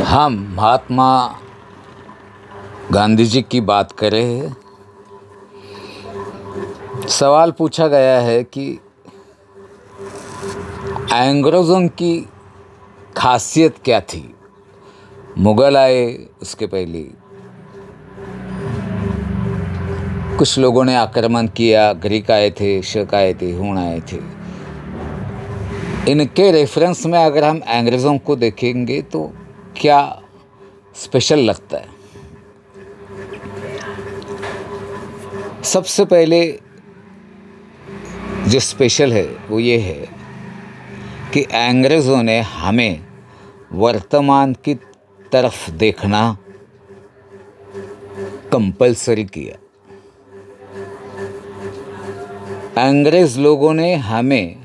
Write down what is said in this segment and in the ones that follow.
हम महात्मा गांधी जी की बात करें। सवाल पूछा गया है कि अंग्रेज़ों की खासियत क्या थी। मुग़ल आए उसके पहले कुछ लोगों ने आक्रमण किया, ग्रीक आए थे, शक आए थे, हूण आए थे। इनके रेफरेंस में अगर हम अंग्रेज़ों को देखेंगे तो क्या स्पेशल लगता है। सबसे पहले जो स्पेशल है वो ये है कि अंग्रेज़ों ने हमें वर्तमान की तरफ देखना कंपल्सरी किया। अंग्रेज़ लोगों ने हमें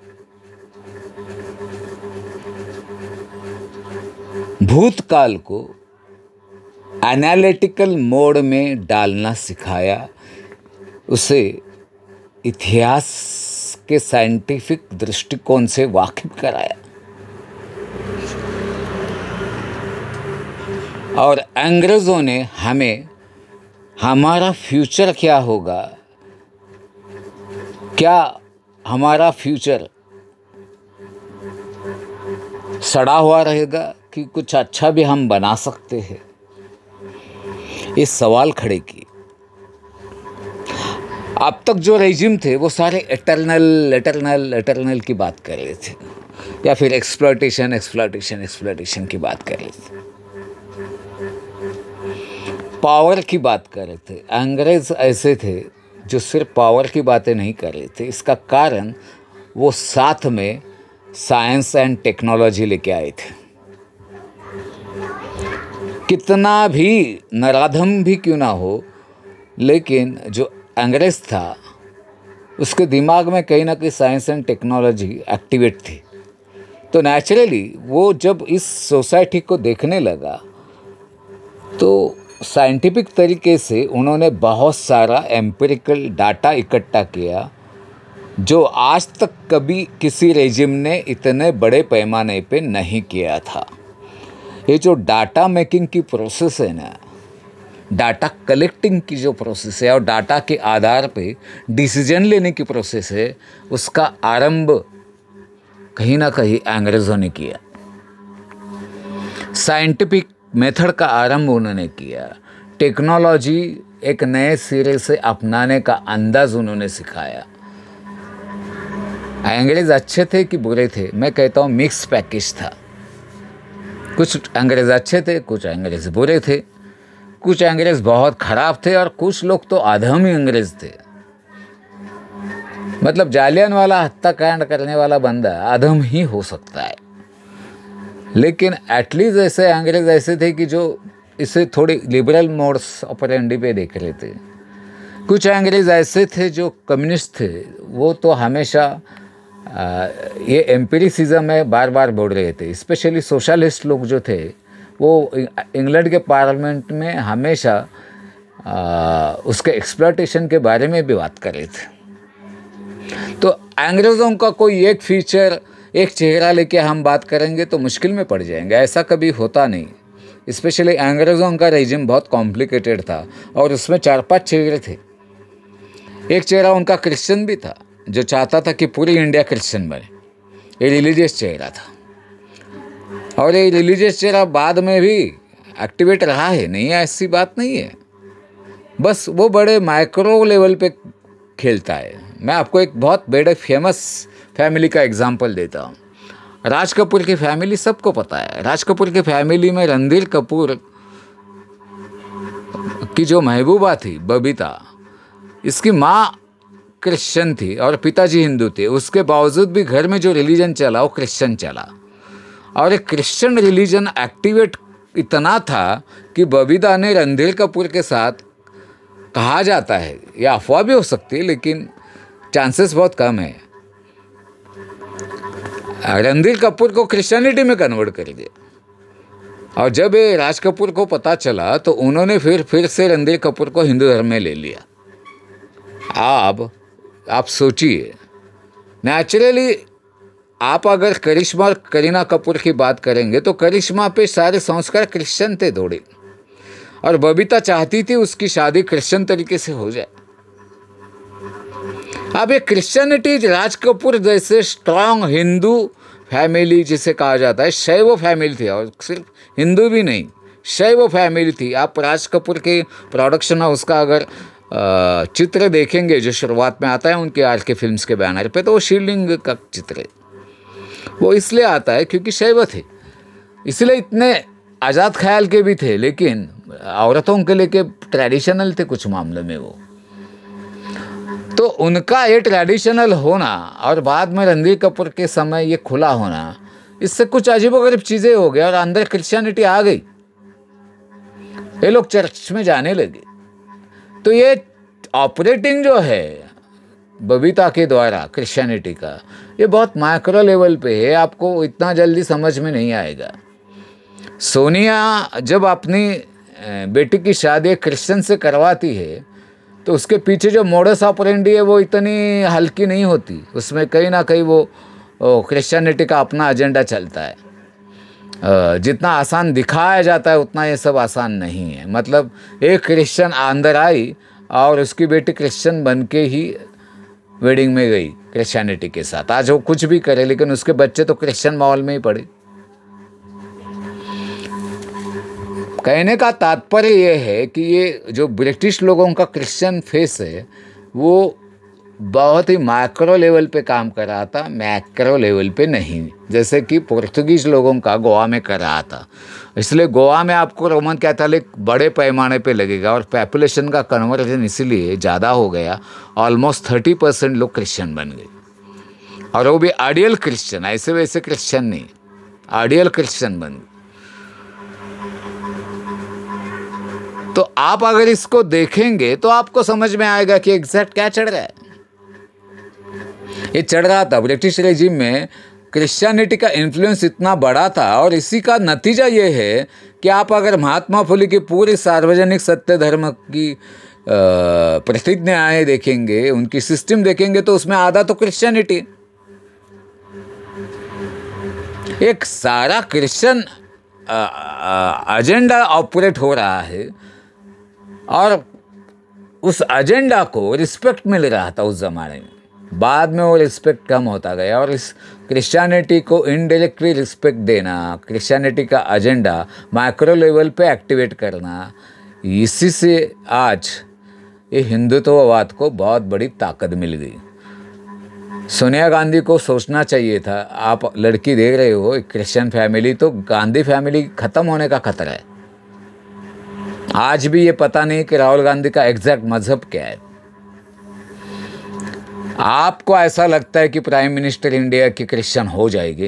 भूतकाल को एनालिटिकल मोड में डालना सिखाया, उसे इतिहास के साइंटिफिक दृष्टिकोण से वाकिफ कराया। और अंग्रेज़ों ने हमें हमारा फ्यूचर क्या होगा, क्या हमारा फ्यूचर सड़ा हुआ रहेगा कि कुछ अच्छा भी हम बना सकते हैं, ये सवाल खड़े किए। अब तक जो रेजिम थे वो सारे एटर्नल की बात कर रहे थे, या फिर एक्सप्लॉयटेशन की बात कर रहे थे, पावर की बात कर रहे थे। अंग्रेज़ ऐसे थे जो सिर्फ पावर की बातें नहीं कर रहे थे। इसका कारण वो साथ में साइंस एंड टेक्नोलॉजी लेके आए थे। कितना भी नराधम भी क्यों ना हो, लेकिन जो अंग्रेज़ था उसके दिमाग में कहीं ना कहीं साइंस एंड टेक्नोलॉजी एक्टिवेट थी। तो नेचुरली वो जब इस सोसाइटी को देखने लगा तो साइंटिफिक तरीके से उन्होंने बहुत सारा एम्पिरिकल डाटा इकट्ठा किया, जो आज तक कभी किसी रेजिम ने इतने बड़े पैमाने पे नहीं किया था। ये जो डाटा मेकिंग की प्रोसेस है ना, डाटा कलेक्टिंग की जो प्रोसेस है और डाटा के आधार पे डिसीजन लेने की प्रोसेस है, उसका आरंभ कहीं ना कहीं अंग्रेज़ों ने किया। साइंटिफिक मेथड का आरंभ उन्होंने किया। टेक्नोलॉजी एक नए सिरे से अपनाने का अंदाज उन्होंने सिखाया। अंग्रेज़ अच्छे थे कि बुरे थे, मैं कहता हूँ मिक्स पैकेज था। कुछ अंग्रेज़ अच्छे थे, कुछ अंग्रेज़ बुरे थे, कुछ अंग्रेज़ बहुत ख़राब थे और कुछ लोग तो अधम ही अंग्रेज़ थे। मतलब जालियनवाला हत्याकांड करने वाला बंदा अधम ही हो सकता है, लेकिन एटलीस्ट ऐसे अंग्रेज़ ऐसे थे कि जो इसे थोड़ी लिबरल मोड्स ऑपरेंडी पे देख रहे थे। कुछ अंग्रेज़ ऐसे थे जो कम्युनिस्ट थे, वो तो हमेशा ये एम्पिरिसिज्म में बार बार बोल रहे थे। स्पेशली सोशलिस्ट लोग जो थे वो इंग्लैंड के पार्लियामेंट में हमेशा उसके एक्सप्लॉयटेशन के बारे में भी बात कर रहे थे। तो अंग्रेज़ों का कोई एक फीचर, एक चेहरा लेके हम बात करेंगे तो मुश्किल में पड़ जाएंगे, ऐसा कभी होता नहीं। स्पेशली अंग्रेज़ों का रेजिम बहुत कॉम्प्लिकेटेड था और उसमें 4-5 चेहरे थे। एक चेहरा उनका क्रिश्चियन भी था, जो चाहता था कि पूरी इंडिया क्रिश्चियन बने। ये रिलीजियस चेहरा था और ये रिलीजियस चेहरा बाद में भी एक्टिवेट रहा है, नहीं है ऐसी बात नहीं है, बस वो बड़े माइक्रो लेवल पे खेलता है। मैं आपको एक बहुत बड़े फेमस फैमिली का एग्जांपल देता हूँ। राज कपूर की फैमिली सबको पता है। राज कपूर की फैमिली में रणधीर कपूर की जो महबूबा थी, बबीता, इसकी माँ क्रिश्चियन थी और पिताजी हिंदू थे। उसके बावजूद भी घर में जो रिलीजन चला वो क्रिश्चियन चला, और एक क्रिश्चियन रिलीजन एक्टिवेट इतना था कि बबीता ने रणधीर कपूर के साथ, कहा जाता है, यह अफवाह भी हो सकती है लेकिन चांसेस बहुत कम है, रणधीर कपूर को क्रिश्चियनिटी में कन्वर्ट कर दिया। और जब ये राज कपूर को पता चला तो उन्होंने फिर से रणधीर कपूर को हिंदू धर्म में ले लिया। अब आप सोचिए, नेचुरली आप अगर करिश्मा और करीना कपूर की बात करेंगे तो करिश्मा पे सारे संस्कार क्रिश्चियन थे थोड़े, और बबीता चाहती थी उसकी शादी क्रिश्चियन तरीके से हो जाए। अब ये क्रिश्चियनिटी राज कपूर जैसे स्ट्रांग हिंदू फैमिली जिसे कहा जाता है, शैव फैमिली थी, और सिर्फ हिंदू भी नहीं, शैव फैमिली थी। आप राज कपूर के प्रोडक्शन हाउस का अगर चित्र देखेंगे जो शुरुआत में आता है उनके आर के फिल्म्स के बैनर पे, तो वो शिवलिंग का चित्र है। वो इसलिए आता है क्योंकि शैव थे, इसलिए इतने आज़ाद ख्याल के भी थे, लेकिन औरतों के लेके ट्रेडिशनल थे कुछ मामलों में वो। तो उनका ये ट्रेडिशनल होना और बाद में रणधीर कपूर के समय ये खुला होना, इससे कुछ अजीबोगरीब चीज़ें हो गई और अंदर क्रिश्चियनिटी आ गई, ये लोग चर्च में जाने लगे। तो ये ऑपरेटिंग जो है बबीता के द्वारा क्रिश्चियनिटी का, ये बहुत माइक्रो लेवल पे है, आपको इतना जल्दी समझ में नहीं आएगा। सोनिया जब अपनी बेटी की शादी क्रिश्चियन से करवाती है तो उसके पीछे जो मोडस ऑपरेंडी है वो इतनी हल्की नहीं होती, उसमें कहीं ना कहीं वो क्रिश्चियनिटी का अपना एजेंडा चलता है। जितना आसान दिखाया जाता है उतना ये सब आसान नहीं है। मतलब एक क्रिश्चियन अंदर आई और उसकी बेटी क्रिश्चियन बन के ही वेडिंग में गई क्रिश्चियनिटी के साथ, आज वो कुछ भी करे लेकिन उसके बच्चे तो क्रिश्चियन माहौल में ही पड़े। कहने का तात्पर्य ये है कि ये जो ब्रिटिश लोगों का क्रिश्चियन फेस है वो बहुत ही माइक्रो लेवल पे काम कर रहा था, मैक्रो लेवल पे नहीं, जैसे कि पुर्तगीज लोगों का गोवा में कर रहा था। इसलिए गोवा में आपको रोमन कैथोलिक बड़े पैमाने पे लगेगा, और पॉपुलेशन का कन्वर्जन इसीलिए ज़्यादा हो गया, ऑलमोस्ट 30% लोग क्रिश्चियन बन गए, और वो भी आइडियल क्रिश्चियन, ऐसे वैसे क्रिश्चियन नहीं, आइडियल क्रिश्चियन बन गए। तो आप अगर इसको देखेंगे तो आपको समझ में आएगा कि एग्जैक्ट क्या चढ़ रहा है। ये चढ़ रहा था ब्रिटिश रेजिम में, क्रिश्चियनिटी का इन्फ्लुएंस इतना बड़ा था, और इसी का नतीजा ये है कि आप अगर महात्मा फुले की पूरी सार्वजनिक सत्य धर्म की प्रतिज्ञाएं देखेंगे, उनकी सिस्टम देखेंगे, तो उसमें आधा तो क्रिश्चियनिटी, एक सारा क्रिश्चियन एजेंडा ऑपरेट हो रहा है, और उस एजेंडा को रिस्पेक्ट मिल रहा था उस ज़माने में। बाद में वो रिस्पेक्ट कम होता गया, और इस क्रिश्चियनिटी को इनडायरेक्टली रिस्पेक्ट देना, क्रिश्चियनिटी का एजेंडा माइक्रो लेवल पे एक्टिवेट करना, इसी से आज ये हिंदुत्ववाद को बहुत बड़ी ताकत मिल गई। सोनिया गांधी को सोचना चाहिए था, आप लड़की देख रहे हो एक क्रिश्चियन फैमिली, तो गांधी फैमिली ख़त्म होने का खतरा है। आज भी ये पता नहीं कि राहुल गांधी का एग्जैक्ट मजहब क्या है। आपको ऐसा लगता है कि प्राइम मिनिस्टर इंडिया की क्रिश्चियन हो जाएगी?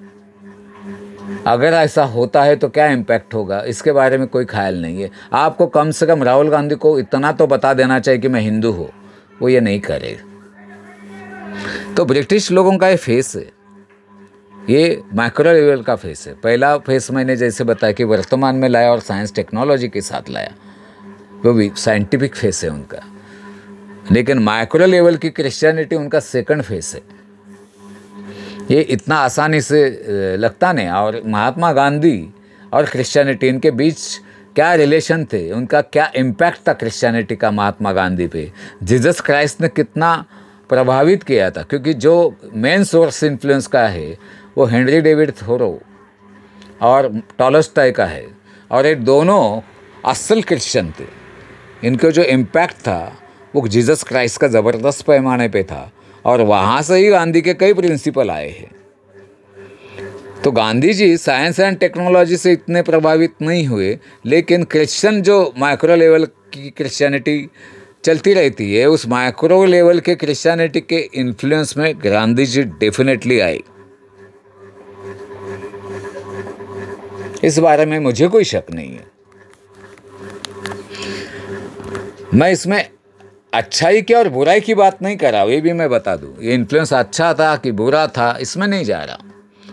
अगर ऐसा होता है तो क्या इम्पैक्ट होगा, इसके बारे में कोई ख्याल नहीं है। आपको कम से कम राहुल गांधी को इतना तो बता देना चाहिए कि मैं हिंदू हूँ, वो ये नहीं करे। तो ब्रिटिश लोगों का ये फेस है, ये माइक्रो लेवल का फेस है। पहला फेस मैंने जैसे बताया कि वर्तमान में लाया और साइंस टेक्नोलॉजी के साथ लाया, वो भी साइंटिफिक फेस है उनका। लेकिन माइक्रो लेवल की क्रिश्चियनिटी उनका सेकंड फेस है। ये इतना आसानी से लगता नहीं। और महात्मा गांधी और क्रिश्चियनिटी, इनके बीच क्या रिलेशन थे, उनका क्या इम्पैक्ट था क्रिश्चियनिटी का महात्मा गांधी पे, जीसस क्राइस्ट ने कितना प्रभावित किया था। क्योंकि जो मेन सोर्स इन्फ्लुएंस का है वो हेनरी डेविड थोरो और टॉलस्टॉय का है, और ये दोनों असल क्रिश्चियन थे। इनका जो इम्पैक्ट था वो जीसस क्राइस्ट का ज़बरदस्त पैमाने पे था, और वहाँ से ही गांधी के कई प्रिंसिपल आए हैं। तो Gandhi ji science and technology से इतने प्रभावित नहीं हुए, लेकिन क्रिश्चियन जो माइक्रो लेवल की क्रिश्चियनिटी चलती रहती है, उस माइक्रो लेवल के क्रिश्चियनिटी के इन्फ्लुएंस में गांधी जी डेफिनेटली आए। इस बारे में मुझे कोई शक नहीं है। मैं इसमें अच्छाई की और बुराई की बात नहीं कर रहा, ये भी मैं बता दूं। ये इन्फ्लुएंस अच्छा था कि बुरा था, इसमें नहीं जा रहा।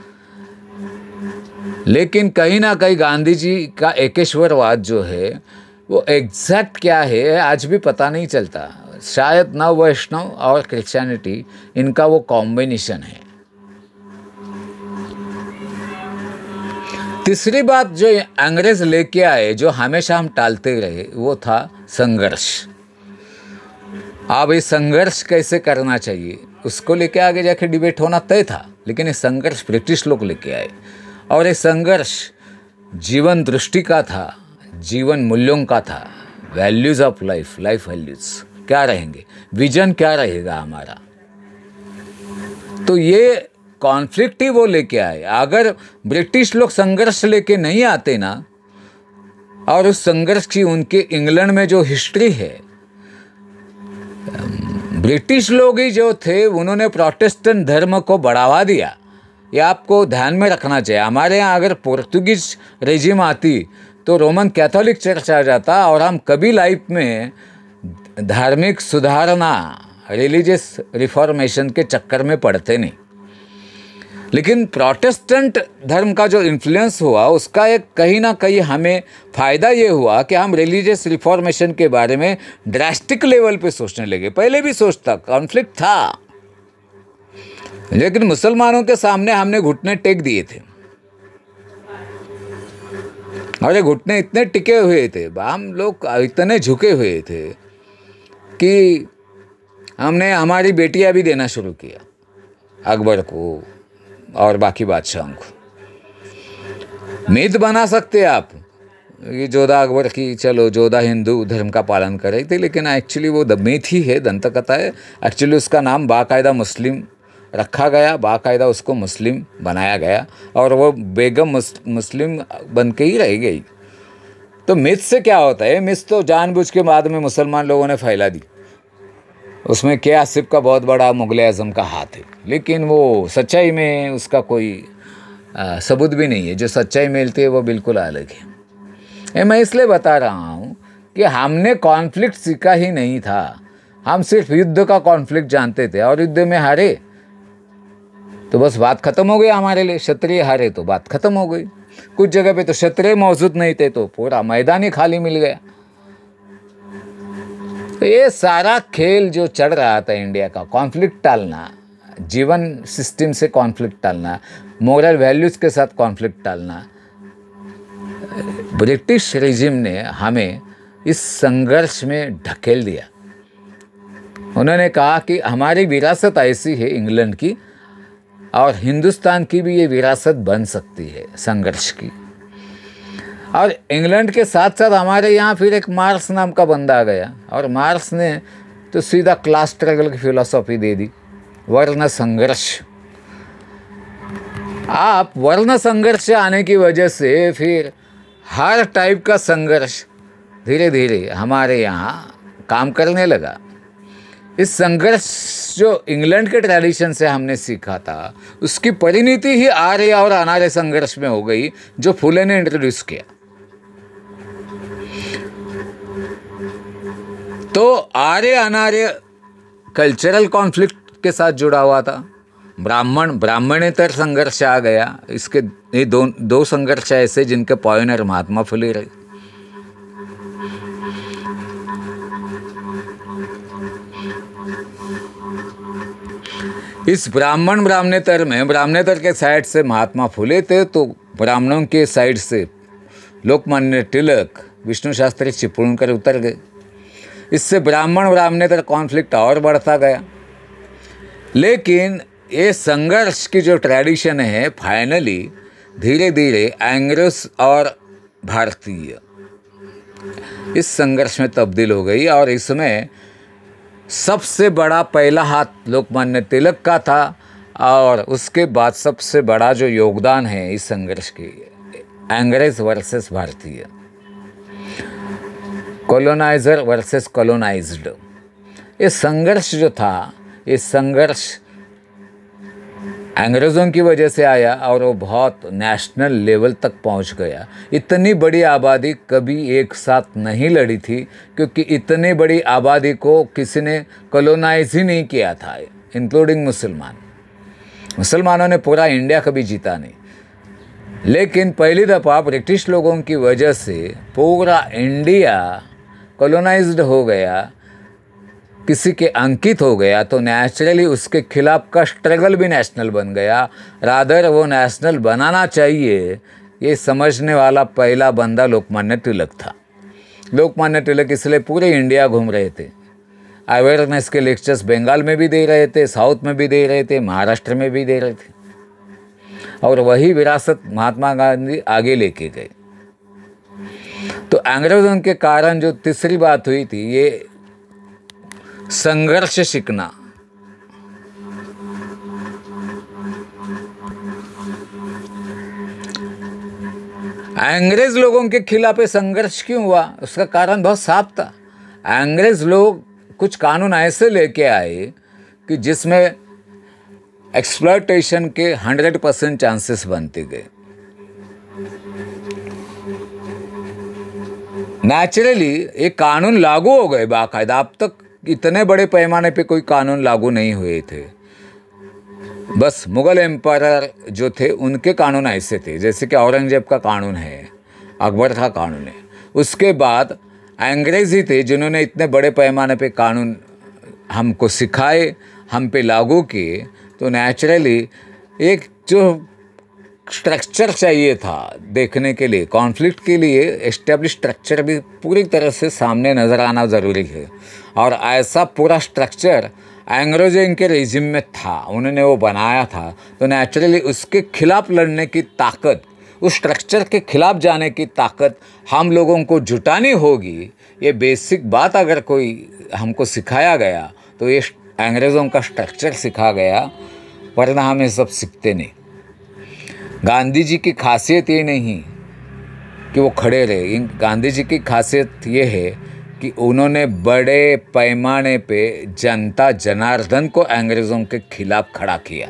लेकिन कहीं ना कहीं गांधी जी का एकेश्वरवाद जो है वो एग्जैक्ट क्या है आज भी पता नहीं चलता। शायद नव वैष्णव और क्रिश्चियनिटी, इनका वो कॉम्बिनेशन है। तीसरी बात जो अंग्रेज लेके आए, जो हमेशा हम टालते रहे, वो था संघर्ष। अब ये संघर्ष कैसे करना चाहिए उसको लेके आगे जाके डिबेट होना तय था, लेकिन ये संघर्ष ब्रिटिश लोग लेके आए। और ये संघर्ष जीवन दृष्टि का था, जीवन मूल्यों का था, values of life, life values क्या रहेंगे, विजन क्या रहेगा हमारा। तो ये कॉन्फ्लिक्ट ही वो लेके आए। अगर ब्रिटिश लोग संघर्ष लेके नहीं आते ना, और उस संघर्ष की उनके इंग्लैंड में जो हिस्ट्री है, ब्रिटिश लोग ही जो थे उन्होंने प्रोटेस्टेंट धर्म को बढ़ावा दिया। ये आपको ध्यान में रखना चाहिए। हमारे यहाँ अगर पोर्तुगीज रेजिम आती तो रोमन कैथोलिक चर्च आ जाता, और हम कभी लाइफ में धार्मिक सुधारना, रिलीजियस रिफॉर्मेशन के चक्कर में पड़ते नहीं। लेकिन प्रोटेस्टेंट धर्म का जो इन्फ्लुएंस हुआ, उसका एक कहीं ना कहीं हमें फ़ायदा ये हुआ कि हम रिलीजियस रिफॉर्मेशन के बारे में ड्रास्टिक लेवल पे सोचने लगे। पहले भी सोचता, कॉन्फ्लिक्ट था, लेकिन मुसलमानों के सामने हमने घुटने टेक दिए थे, और ये घुटने इतने टिके हुए थे, हम लोग इतने झुके हुए थे कि हमने हमारी बेटियां भी देना शुरू किया अकबर को और बाकी बादशाहों को। मिथ बना सकते आप ये जोधा अकबर की, चलो जोधा हिंदू धर्म का पालन कर रही थी, लेकिन एक्चुअली वो मिथ ही है, दंतकथा है। एक्चुअली उसका नाम बाकायदा मुस्लिम रखा गया, बाकायदा उसको मुस्लिम बनाया गया, और वो बेगम मुस्लिम बन के ही रह गई। तो मिथ से क्या होता है, मिथ तो जानबूझ के बाद में मुसलमान लोगों ने फैला दी। उसमें क्या आसिफ का बहुत बड़ा मुग़ल आज़म का हाथ है, लेकिन वो सच्चाई में उसका कोई सबूत भी नहीं है। जो सच्चाई मिलती है वो बिल्कुल अलग है। ये मैं इसलिए बता रहा हूँ कि हमने कॉन्फ्लिक्ट सीखा ही नहीं था, हम सिर्फ युद्ध का कॉन्फ्लिक्ट जानते थे, और युद्ध में हारे तो बस बात खत्म हो गई हमारे लिए। क्षत्रिय हारे तो बात खत्म हो गई। कुछ जगह पे तो क्षत्रिय मौजूद नहीं थे तो पूरा मैदान ही खाली मिल गया। तो ये सारा खेल जो चढ़ रहा था इंडिया का, कॉन्फ्लिक्ट टालना, जीवन सिस्टम से कॉन्फ्लिक्ट टालना, मोरल वैल्यूज़ के साथ कॉन्फ्लिक्ट टालना, ब्रिटिश रेजिम ने हमें इस संघर्ष में ढकेल दिया। उन्होंने कहा कि हमारी विरासत ऐसी है इंग्लैंड की, और हिंदुस्तान की भी ये विरासत बन सकती है संघर्ष की। और इंग्लैंड के साथ साथ हमारे यहाँ फिर एक मार्क्स नाम का बंदा आ गया, और मार्क्स ने तो सीधा क्लास स्ट्रगल की फिलॉसफी दे दी, वर्ण संघर्ष। आप वर्ण संघर्ष आने की वजह से फिर हर टाइप का संघर्ष धीरे धीरे हमारे यहाँ काम करने लगा। इस संघर्ष जो इंग्लैंड के ट्रेडिशन से हमने सीखा था, उसकी परिणति ही आर्य और अनार्य संघर्ष में हो गई, जो फुले ने इंट्रोड्यूस किया। तो आर्य अनार्य कल्चरल कॉन्फ्लिक्ट के साथ जुड़ा हुआ था। ब्राह्मणेतर संघर्ष आ गया। इसके ये दो संघर्ष ऐसे जिनके पॉइनर महात्मा फुले रहे। इस ब्राह्मणेतर में ब्राह्मणेतर के साइड से महात्मा फुले थे, तो ब्राह्मणों के साइड से लोकमान्य तिलक, विष्णु शास्त्री चिपळूण कर उतर गए। इससे ब्राह्मणेतर कॉन्फ्लिक्ट और बढ़ता गया। लेकिन ये संघर्ष की जो ट्रेडिशन है, फाइनली धीरे धीरे एंग्लोस और भारतीय इस संघर्ष में तब्दील हो गई, और इसमें सबसे बड़ा पहला हाथ लोकमान्य तिलक का था, और उसके बाद सबसे बड़ा जो योगदान है इस संघर्ष की, अंग्रेज वर्सेस भारतीय, कॉलोनाइजर वर्सेस कॉलोनाइज्ड। ये संघर्ष जो था, ये संघर्ष अंग्रेज़ों की वजह से आया, और वो बहुत नेशनल लेवल तक पहुंच गया। इतनी बड़ी आबादी कभी एक साथ नहीं लड़ी थी, क्योंकि इतनी बड़ी आबादी को किसी ने कॉलोनाइज ही नहीं किया था, इंक्लूडिंग मुसलमानों ने पूरा इंडिया कभी जीता नहीं। लेकिन पहली दफ़ा ब्रिटिश लोगों की वजह से पूरा इंडिया कॉलोनाइज्ड हो गया, किसी के अंकित हो गया, तो नेचुरली उसके खिलाफ का स्ट्रगल भी नेशनल बन गया। रादर वो नेशनल बनाना चाहिए ये समझने वाला पहला बंदा लोकमान्य तिलक था। लोकमान्य तिलक इसलिए पूरे इंडिया घूम रहे थे, अवेयरनेस के लेक्चर्स बंगाल में भी दे रहे थे, साउथ में भी दे रहे थे, महाराष्ट्र में भी दे रहे थे, और वही विरासत महात्मा गांधी आगे लेके गए। तो अंग्रेजों के कारण जो तीसरी बात हुई थी, ये संघर्ष सीखना। अंग्रेज लोगों के खिलाफ संघर्ष क्यों हुआ, उसका कारण बहुत साफ था। अंग्रेज लोग कुछ कानून ऐसे लेके आए कि जिसमें एक्सप्लॉयटेशन के 100% चांसेस बनते गए। नेचुरली एक कानून लागू हो गए बाकायदा। अब तक इतने बड़े पैमाने पे कोई कानून लागू नहीं हुए थे। बस मुगल एम्पायर जो थे उनके कानून ऐसे थे, जैसे कि औरंगजेब का कानून है, अकबर का कानून है। उसके बाद अंग्रेज ही थे जिन्होंने इतने बड़े पैमाने पे कानून हमको सिखाए, हम पे लागू किए। तो नेचुरली एक जो स्ट्रक्चर चाहिए था देखने के लिए, कॉन्फ्लिक्ट के लिए एस्टेब्लिश स्ट्रक्चर भी पूरी तरह से सामने नज़र आना ज़रूरी है। और ऐसा पूरा स्ट्रक्चर अंग्रेजों के रेजिम में था, उन्होंने वो बनाया था। तो नेचुरली उसके खिलाफ लड़ने की ताकत, उस स्ट्रक्चर के खिलाफ जाने की ताकत हम लोगों को जुटानी होगी। ये बेसिक बात अगर कोई हमको सिखाया गया तो ये अंग्रेज़ों का स्ट्रक्चर सिखा गया, वरना हम ये सब सीखते नहीं। गांधी जी की खासियत ये नहीं कि वो खड़े रहे, गांधी जी की खासियत ये है कि उन्होंने बड़े पैमाने पे जनता जनार्दन को अंग्रेज़ों के खिलाफ खड़ा किया।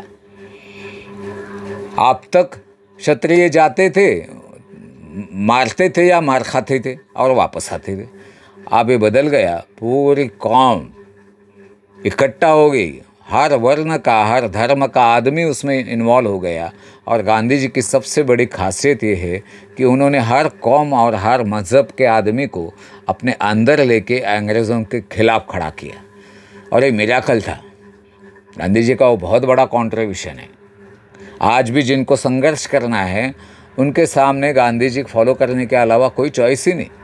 अब तक क्षत्रिय जाते थे, मारते थे या मार खाते थे और वापस आते थे। अब ये बदल गया, पूरी कौम इकट्ठा हो गई, हर वर्ण का, हर धर्म का आदमी उसमें इन्वॉल्व हो गया। और गांधी जी की सबसे बड़ी खासियत ये है कि उन्होंने हर कौम और हर मज़हब के आदमी को अपने अंदर लेके अंग्रेज़ों के खिलाफ खड़ा किया। और ये मिराकल था, गांधी जी का वो बहुत बड़ा कॉन्ट्रीब्यूशन है। आज भी जिनको संघर्ष करना है उनके सामने गांधी जी फॉलो करने के अलावा कोई चॉइस ही नहीं।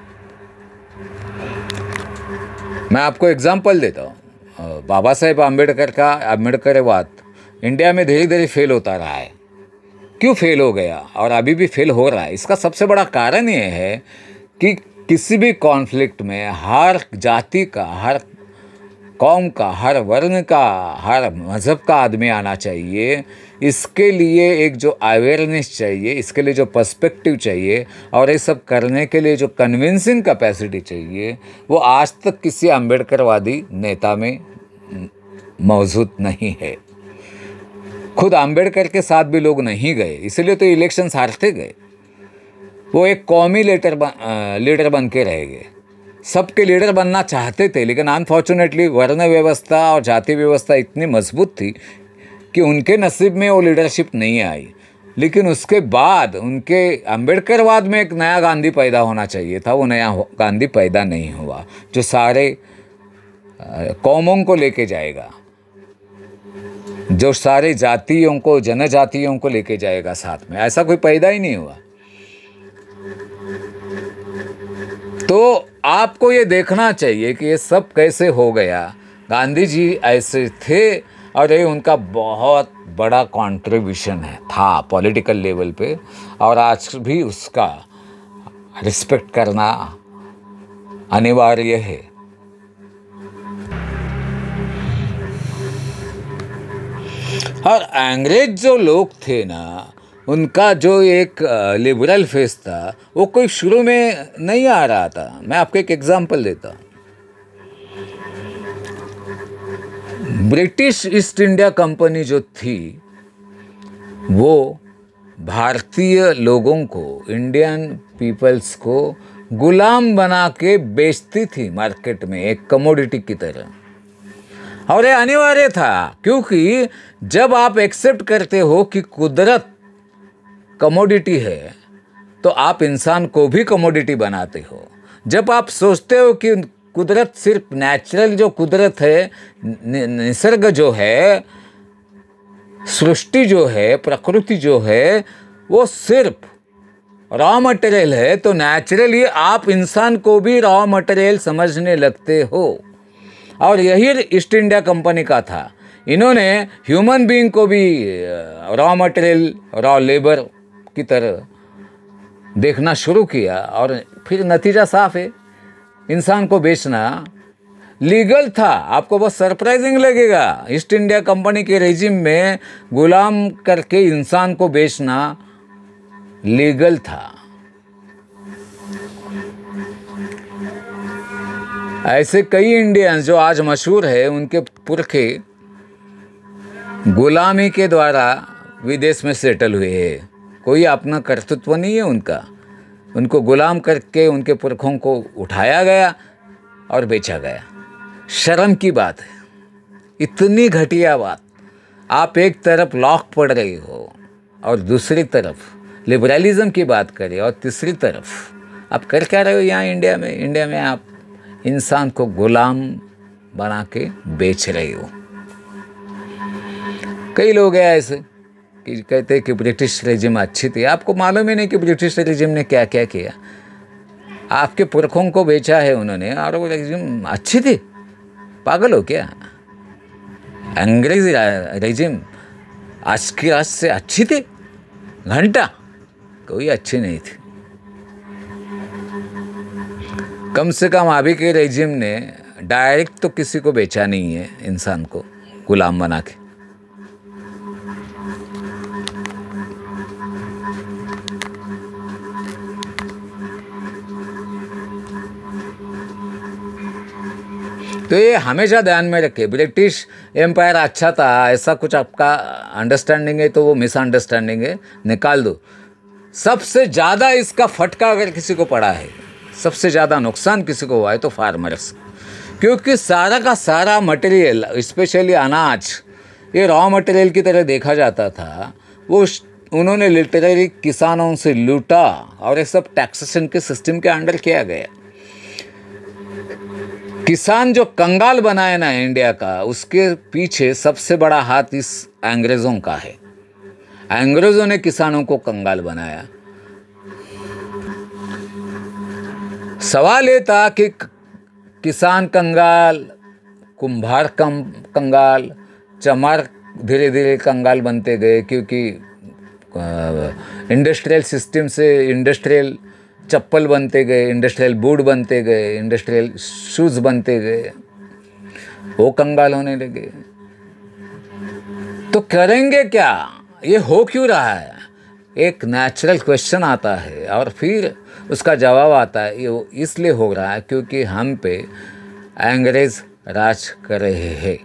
मैं आपको एग्जांपल देता हूँ। बाबा साहेब आम्बेडकर का आम्बेडकरवाद इंडिया में धीरे धीरे फेल होता रहा है। क्यों फेल हो गया और अभी भी फेल हो रहा है? इसका सबसे बड़ा कारण ये है कि किसी भी कॉन्फ्लिक्ट में हर जाति का, हर कौम का, हर वर्ण का, हर मज़हब का आदमी आना चाहिए। इसके लिए एक जो अवेयरनेस चाहिए, इसके लिए जो पर्सपेक्टिव चाहिए और ये सब करने के लिए जो कन्विंसिंग कैपेसिटी चाहिए, वो आज तक किसी अम्बेडकरवादी नेता में मौजूद नहीं है। खुद अम्बेडकर के साथ भी लोग नहीं गए, इसलिए तो इलेक्शंस हारते गए। वो एक कौमी लीडर बन के रह गए। सबके लीडर बनना चाहते थे, लेकिन अनफॉर्चुनेटली वर्ण व्यवस्था और जाति व्यवस्था इतनी मजबूत थी कि उनके नसीब में वो लीडरशिप नहीं आई। लेकिन उसके बाद उनके अम्बेडकरवाद में एक नया गांधी पैदा होना चाहिए था, वो नया गांधी पैदा नहीं हुआ जो सारे कौमों को लेके जाएगा, जो सारे जातियों को, जनजातियों को लेके जाएगा साथ में। ऐसा कोई पैदा ही नहीं हुआ। तो आपको ये देखना चाहिए कि ये सब कैसे हो गया। गांधी जी ऐसे थे और ये उनका बहुत बड़ा कंट्रीब्यूशन था पॉलिटिकल लेवल पे, और आज भी उसका रिस्पेक्ट करना अनिवार्य है। और अंग्रेज जो लोग थे ना, उनका जो एक लिबरल फेस था वो कोई शुरू में नहीं आ रहा था। मैं आपको एक एग्जांपल देता हूँ। ब्रिटिश ईस्ट इंडिया कंपनी जो थी वो भारतीय लोगों को, इंडियन पीपल्स को गुलाम बना के बेचती थी मार्केट में एक कमोडिटी की तरह। और ये अनिवार्य था, क्योंकि जब आप एक्सेप्ट करते हो कि कुदरत कमोडिटी है तो आप इंसान को भी कमोडिटी बनाते हो। जब आप सोचते हो कि कुदरत सिर्फ नेचुरल जो कुदरत है, निसर्ग जो है, सृष्टि जो है, प्रकृति जो है, वो सिर्फ रॉ मटेरियल है, तो नेचुरली आप इंसान को भी रॉ मटेरियल समझने लगते हो। और यही ईस्ट इंडिया कंपनी का था। इन्होंने ह्यूमन बीइंग को भी रॉ मटेरियल, रॉ लेबर की तरह देखना शुरू किया, और फिर नतीजा साफ है, इंसान को बेचना लीगल था। आपको बहुत सरप्राइजिंग लगेगा, ईस्ट इंडिया कंपनी के रेजिम में गुलाम करके इंसान को बेचना लीगल था। ऐसे कई इंडियंस जो आज मशहूर है, उनके पुरखे गुलामी के द्वारा विदेश में सेटल हुए हैं। कोई अपना कर्तृत्व नहीं है उनका, उनको गुलाम करके उनके पुरखों को उठाया गया और बेचा गया। शर्म की बात है, इतनी घटिया बात। आप एक तरफ लॉक पढ़ रहे हो और दूसरी तरफ लिबरलिज्म की बात करें, और तीसरी तरफ आप कर क्या रहे हो यहाँ इंडिया में? इंडिया में आप इंसान को गुलाम बना के बेच रहे हो। कई लोग हैं ऐसे कि कहते हैं कि ब्रिटिश रेजिम अच्छी थी। आपको मालूम ही नहीं कि ब्रिटिश रेजिम ने क्या क्या किया। आपके पुरखों को बेचा है उन्होंने, और वो रेजिम अच्छी थी? पागल हो क्या? अंग्रेजी रेजिम आज की आज से अच्छी थी? घंटा कोई अच्छी नहीं थी। कम से कम अभी के रेजिम ने डायरेक्ट तो किसी को बेचा नहीं है, इंसान को गुलाम बना के। तो ये हमेशा ध्यान में रखे, ब्रिटिश एम्पायर अच्छा था ऐसा कुछ आपका अंडरस्टैंडिंग है तो वो मिसअंडरस्टैंडिंग है, निकाल दो। सबसे ज़्यादा इसका फटका अगर किसी को पड़ा है, सबसे ज़्यादा नुकसान किसी को हुआ है तो फार्मर्स, क्योंकि सारा का सारा मटेरियल, स्पेशली अनाज, ये रॉ मटेरियल की तरह देखा जाता था। वो उन्होंने लिटरली किसानों से लूटा, और ये सब टैक्सेशन के सिस्टम के अंडर किया गया। किसान जो कंगाल बनाए ना इंडिया का, उसके पीछे सबसे बड़ा हाथ इस अंग्रेज़ों का है। अंग्रेज़ों ने किसानों को कंगाल बनाया। सवाल ये था कि किसान कंगाल, कुम्हार कंगाल, चमार धीरे धीरे कंगाल बनते गए, क्योंकि इंडस्ट्रियल सिस्टम से इंडस्ट्रियल चप्पल बनते गए, इंडस्ट्रियल बूट बनते गए, इंडस्ट्रियल शूज़ बनते गए, वो कंगाल होने लगे। तो करेंगे क्या? ये हो क्यों रहा है? एक नेचुरल क्वेश्चन आता है, और फिर उसका जवाब आता है, ये इसलिए हो रहा है क्योंकि हम पे अंग्रेज़ राज कर रहे हैं।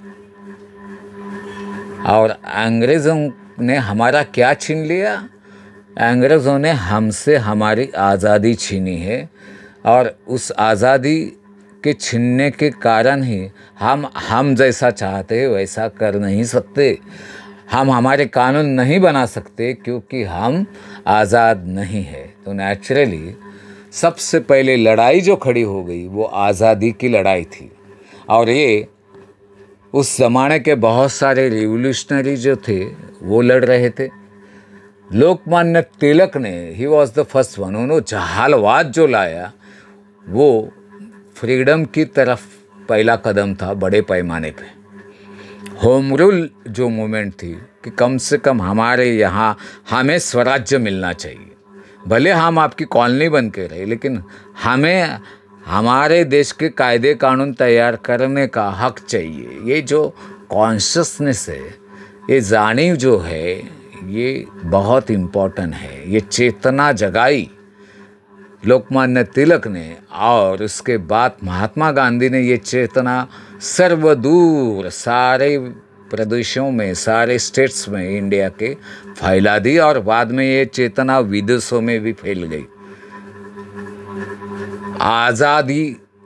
और अंग्रेज़ों ने हमारा क्या छीन लिया? अंग्रेज़ों ने हमसे हमारी आज़ादी छीनी है, और उस आज़ादी के छीनने के कारण ही हम जैसा चाहते हैं वैसा कर नहीं सकते। हम हमारे कानून नहीं बना सकते क्योंकि हम आज़ाद नहीं है। तो नेचुरली सबसे पहले लड़ाई जो खड़ी हो गई वो आज़ादी की लड़ाई थी। और ये उस ज़माने के बहुत सारे रिवोल्यूशनरी जो थे वो लड़ रहे थे। लोकमान्य तिलक ने, he was the first one, उन्होंने जहालवाद जो लाया वो फ्रीडम की तरफ पहला कदम था बड़े पैमाने पे। होम रूल जो मूवमेंट थी कि कम से कम हमारे यहाँ हमें स्वराज्य मिलना चाहिए, भले हम आपकी कॉलोनी बन के रहे, लेकिन हमें हमारे देश के कायदे कानून तैयार करने का हक चाहिए। ये जो कॉन्शियसनेस है, ये जानिव जो है, ये बहुत इम्पोर्टेंट है। ये चेतना जगाई लोकमान्य तिलक ने, और उसके बाद महात्मा गांधी ने ये चेतना सर्वदूर सारे प्रदेशों में, सारे स्टेट्स में इंडिया के फैला दी, और बाद में ये चेतना विदेशों में भी फैल गई। आज़ादी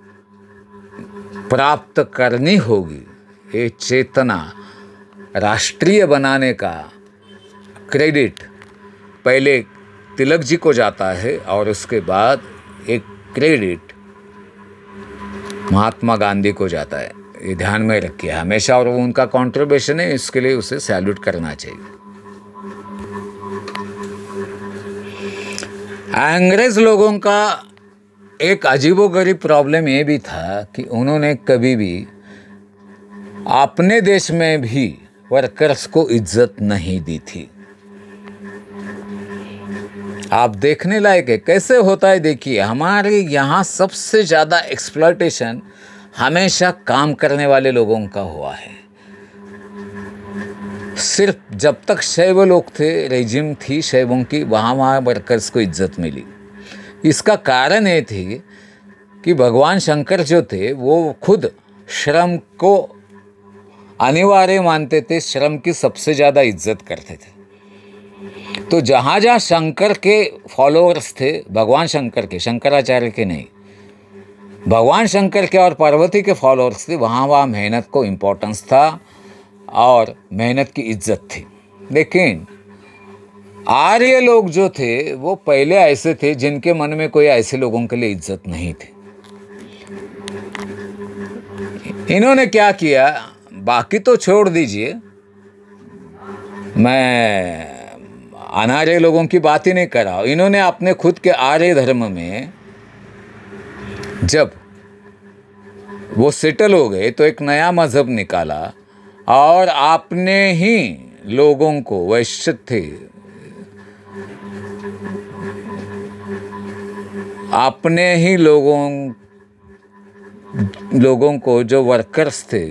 प्राप्त करनी होगी, ये चेतना राष्ट्रीय बनाने का क्रेडिट पहले तिलक जी को जाता है, और उसके बाद एक क्रेडिट महात्मा गांधी को जाता है। ये ध्यान में रखिए हमेशा, और वो उनका कंट्रीब्यूशन है, इसके लिए उसे सैल्यूट करना चाहिए। अंग्रेज लोगों का एक अजीबोगरीब प्रॉब्लम ये भी था कि उन्होंने कभी भी अपने देश में भी वर्कर्स को इज्जत नहीं दी थी। आप देखने लायक है कैसे होता है। देखिए, हमारे यहाँ सबसे ज़्यादा एक्सप्लॉयटेशन हमेशा काम करने वाले लोगों का हुआ है। सिर्फ जब तक शैव लोग थे, रेजिम थी शैवों की, वहाँ वर्कर्स को इज्जत मिली। इसका कारण ये थी कि भगवान शंकर जो थे वो खुद श्रम को अनिवार्य मानते थे, श्रम की सबसे ज़्यादा इज्जत करते थे। तो जहाँ जहाँ शंकर के फॉलोअर्स थे, भगवान शंकर के, शंकराचार्य के नहीं, भगवान शंकर के और पार्वती के फॉलोअर्स थे, वहाँ वहाँ मेहनत को इम्पोर्टेंस था और मेहनत की इज्जत थी। लेकिन आर्य लोग जो थे वो पहले ऐसे थे जिनके मन में कोई ऐसे लोगों के लिए इज्जत नहीं थी। इन्होंने क्या किया, बाकी तो छोड़ दीजिए, मैं अनार्य लोगों की बात ही नहीं कर रहा हूँ। इन्होंने अपने खुद के आर्य धर्म में जब वो सेटल हो गए तो एक नया मजहब निकाला और अपने ही लोगों को, वैश्य थे, अपने ही लोगों को जो वर्कर्स थे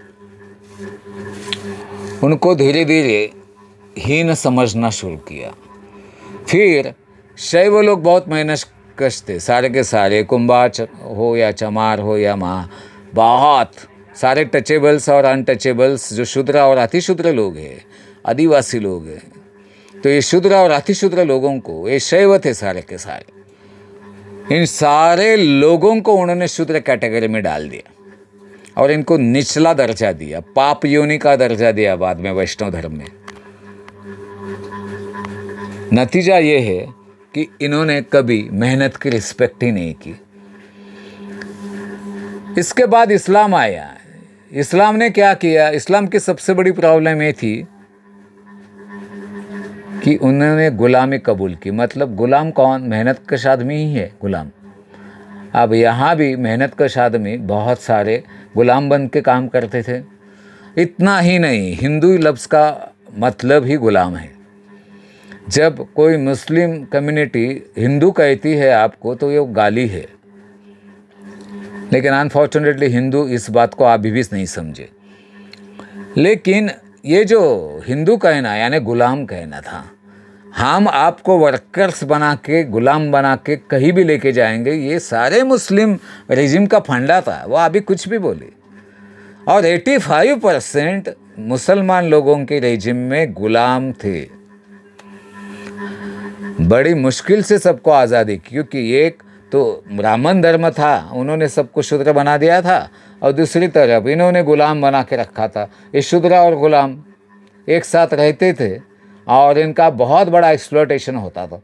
उनको धीरे धीरे हीन समझना शुरू किया। फिर शैव लोग बहुत मेहनतकश थे, सारे के सारे, कुंभार हो या चमार हो या माँ, बहुत सारे टचेबल्स और अनटचेबल्स, जो शूद्र और अतिशूद्र लोग हैं, आदिवासी लोग हैं, तो ये शूद्र और अतिशूद्र लोगों को, ये शैव थे सारे के सारे, इन सारे लोगों को उन्होंने शूद्र कैटेगरी में डाल दिया और इनको निचला दर्जा दिया, पाप योनि का दर्जा दिया बाद में वैष्णव धर्म में। नतीजा ये है कि इन्होंने कभी मेहनत की रिस्पेक्ट ही नहीं की। इसके बाद इस्लाम आया। इस्लाम ने क्या किया, इस्लाम की सबसे बड़ी प्रॉब्लम ये थी कि उन्होंने गुलामी कबूल की। मतलब गुलाम कौन, मेहनत कश आदमी ही है गुलाम। अब यहाँ भी मेहनत कश आदमी बहुत सारे गुलाम बन के काम करते थे। इतना ही नहीं, हिंदू लफ्ज़ का मतलब ही गुलाम है। जब कोई मुस्लिम कम्युनिटी हिंदू कहती है आपको तो ये गाली है, लेकिन अनफॉर्चुनेटली हिंदू इस बात को अभी भी नहीं समझे। लेकिन ये जो हिंदू कहना यानी गुलाम कहना था, हम आपको वर्कर्स बना के, गुलाम बना के कहीं भी लेके जाएंगे, ये सारे मुस्लिम रेजिम का फंडा था। वो अभी कुछ भी बोले। और 85% मुसलमान लोगों के रेजिम में गुलाम थे। बड़ी मुश्किल से सबको आज़ादी, क्योंकि एक तो ब्राह्मण धर्म था, उन्होंने सबको शूद्र बना दिया था, और दूसरी तरफ इन्होंने गुलाम बना के रखा था। ये शूद्र और गुलाम एक साथ रहते थे और इनका बहुत बड़ा एक्सप्लॉयटेशन होता था।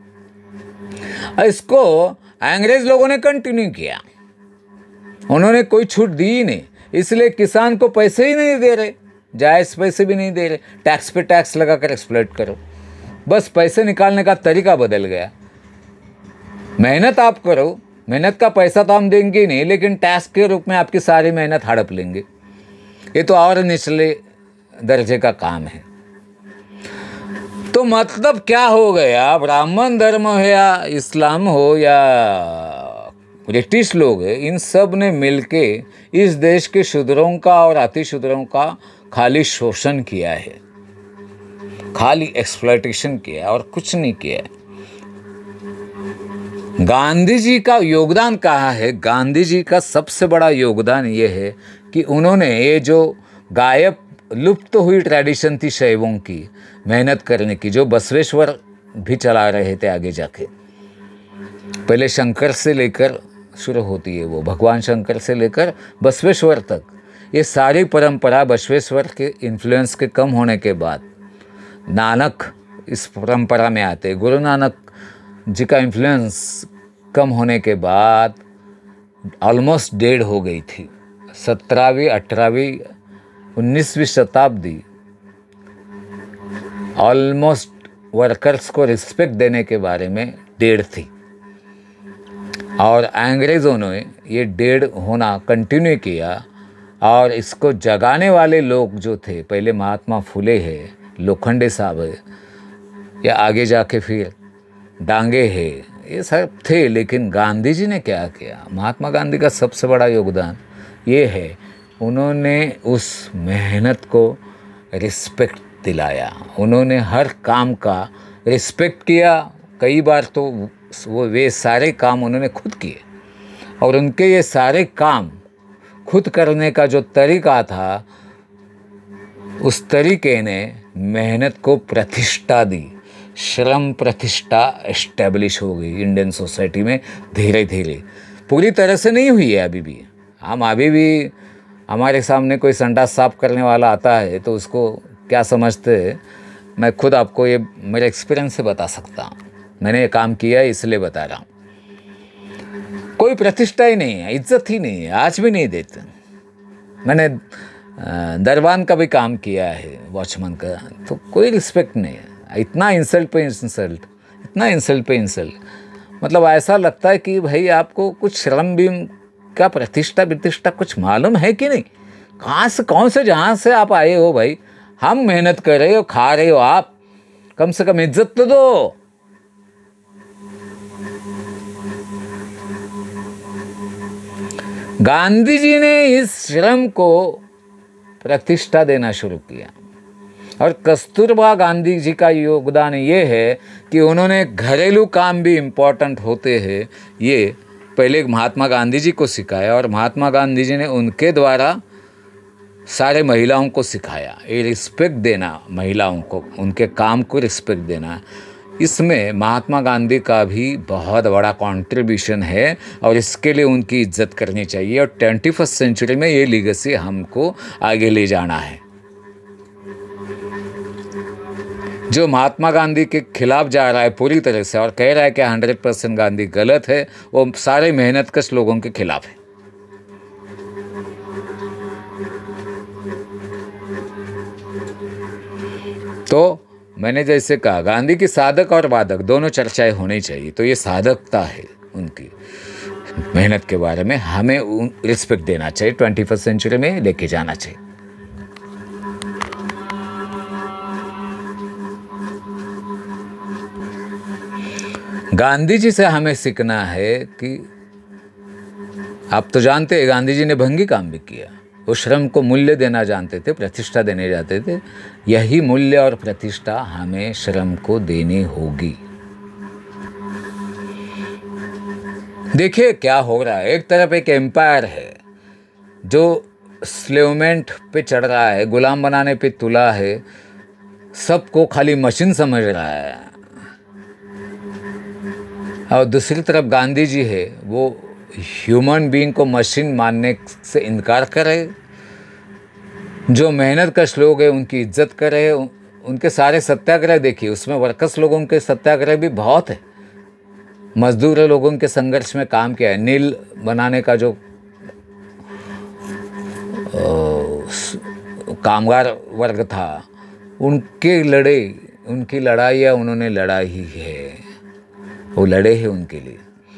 इसको अंग्रेज लोगों ने कंटिन्यू किया, उन्होंने कोई छूट दी ही नहीं। इसलिए किसान को पैसे ही नहीं दे रहे, जायज़ पैसे भी नहीं दे रहे, टैक्स पे टैक्स लगा कर एक्सप्लॉयट करो। बस पैसे निकालने का तरीका बदल गया। मेहनत आप करो, मेहनत का पैसा तो हम देंगे ही नहीं, लेकिन टैक्स के रूप में आपकी सारी मेहनत हड़प लेंगे। ये तो और निचले दर्जे का काम है। तो मतलब क्या हो गया, ब्राह्मण धर्म हो या इस्लाम हो या ब्रिटिश लोग हैं, इन सब ने मिलके इस देश के शूद्रों का और अतिशूद्रों का खाली शोषण किया है, खाली एक्सप्लॉयटेशन किया और कुछ नहीं किया। गांधी जी का योगदान कहाँ है? गांधी जी का सबसे बड़ा योगदान ये है कि उन्होंने ये जो गायब लुप्त हुई ट्रेडिशन थी शैवों की, मेहनत करने की, जो बसवेश्वर भी चला रहे थे आगे जाके। पहले शंकर से लेकर शुरू होती है वो, भगवान शंकर से लेकर बसवेश्वर तक, ये सारी परंपरा बसवेश्वर के इन्फ्लुएंस के कम होने के बाद नानक इस परंपरा में आते। गुरु नानक जी का इन्फ्लुएंस कम होने के बाद ऑलमोस्ट डेड हो गई थी। 17वीं 18वीं 19वीं शताब्दी ऑलमोस्ट वर्कर्स को रिस्पेक्ट देने के बारे में डेढ़ थी, और अंग्रेज़ों ने ये डेढ़ होना कंटिन्यू किया। और इसको जगाने वाले लोग जो थे, पहले महात्मा फुले है, लोखंडे साहब है, या आगे जाके फिर डांगे है, ये सब थे। लेकिन गांधी जी ने क्या किया? महात्मा गांधी का सबसे बड़ा योगदान ये है, उन्होंने उस मेहनत को रिस्पेक्ट दिलाया। उन्होंने हर काम का रिस्पेक्ट किया। कई बार तो वे सारे काम उन्होंने खुद किए, और उनके ये सारे काम खुद करने का जो तरीका था, उस तरीके ने मेहनत को प्रतिष्ठा दी। श्रम प्रतिष्ठा एस्टेब्लिश हो गई इंडियन सोसाइटी में धीरे धीरे। पूरी तरह से नहीं हुई है अभी भी। हम अभी भी, हमारे सामने कोई संडास साफ करने वाला आता है तो उसको क्या समझते हैं, मैं खुद आपको ये मेरे एक्सपीरियंस से बता सकता हूँ। मैंने ये काम किया है इसलिए बता रहा हूँ। कोई प्रतिष्ठा ही नहीं है, इज्जत ही नहीं है, आज भी नहीं देते। मैंने दरबान का भी काम किया है, वॉचमैन का, तो कोई रिस्पेक्ट नहीं है। इतना इंसल्ट पे इंसल्ट, इतना इंसल्ट पे इंसल्ट, मतलब ऐसा लगता है कि भाई आपको कुछ श्रम भी का प्रतिष्ठा कुछ मालूम है कि नहीं? कहाँ से, कौन से जहाँ से आप आए हो भाई? हम मेहनत कर रहे हो, खा रहे हो, आप कम से कम इज्जत तो दो। गांधी जी ने इस श्रम को प्रतिष्ठा देना शुरू किया। और कस्तूरबा गांधी जी का योगदान ये है कि उन्होंने घरेलू काम भी इम्पोर्टेंट होते हैं, ये पहले महात्मा गांधी जी को सिखाया, और महात्मा गांधी जी ने उनके द्वारा सारे महिलाओं को सिखाया। ये रिस्पेक्ट देना, महिलाओं को उनके काम को रिस्पेक्ट देना, इसमें महात्मा गांधी का भी बहुत बड़ा कंट्रीब्यूशन है, और इसके लिए उनकी इज्जत करनी चाहिए। और 21वीं सेंचुरी में ये लीगेसी हमको आगे ले जाना है। जो महात्मा गांधी के खिलाफ जा रहा है पूरी तरह से और कह रहा है कि 100% गांधी गलत है, वो सारे मेहनतकश लोगों के खिलाफ है। तो मैंने जैसे कहा, गांधी की साधक और बाधक दोनों चर्चाएं होनी चाहिए। तो ये साधकता है उनकी मेहनत के बारे में, हमें रिस्पेक्ट देना चाहिए, 21वीं सेंचुरी में लेके जाना चाहिए। गांधी जी से हमें सीखना है कि आप तो जानते हैं गांधी जी ने भंगी काम भी किया। वो श्रम को मूल्य देना जानते थे, प्रतिष्ठा देने जाते थे। यही मूल्य और प्रतिष्ठा हमें श्रम को देनी होगी। देखिए क्या हो रहा है, एक तरफ एक एम्पायर है जो स्लेवमेंट पे चढ़ रहा है, गुलाम बनाने पे तुला है, सबको खाली मशीन समझ रहा है, और दूसरी तरफ गांधी जी है, वो ह्यूमन बीइंग को मशीन मानने से इनकार करे। जो मेहनत कश लोग हैं उनकी इज्जत करे। उनके सारे सत्याग्रह देखिए, उसमें वर्कर्स लोगों के सत्याग्रह भी बहुत है। मजदूर लोगों के संघर्ष में काम किया है। नील बनाने का जो कामगार वर्ग था, उनकी लड़ाइयाँ उन्होंने लड़ाई ही है, वो लड़े हैं उनके लिए।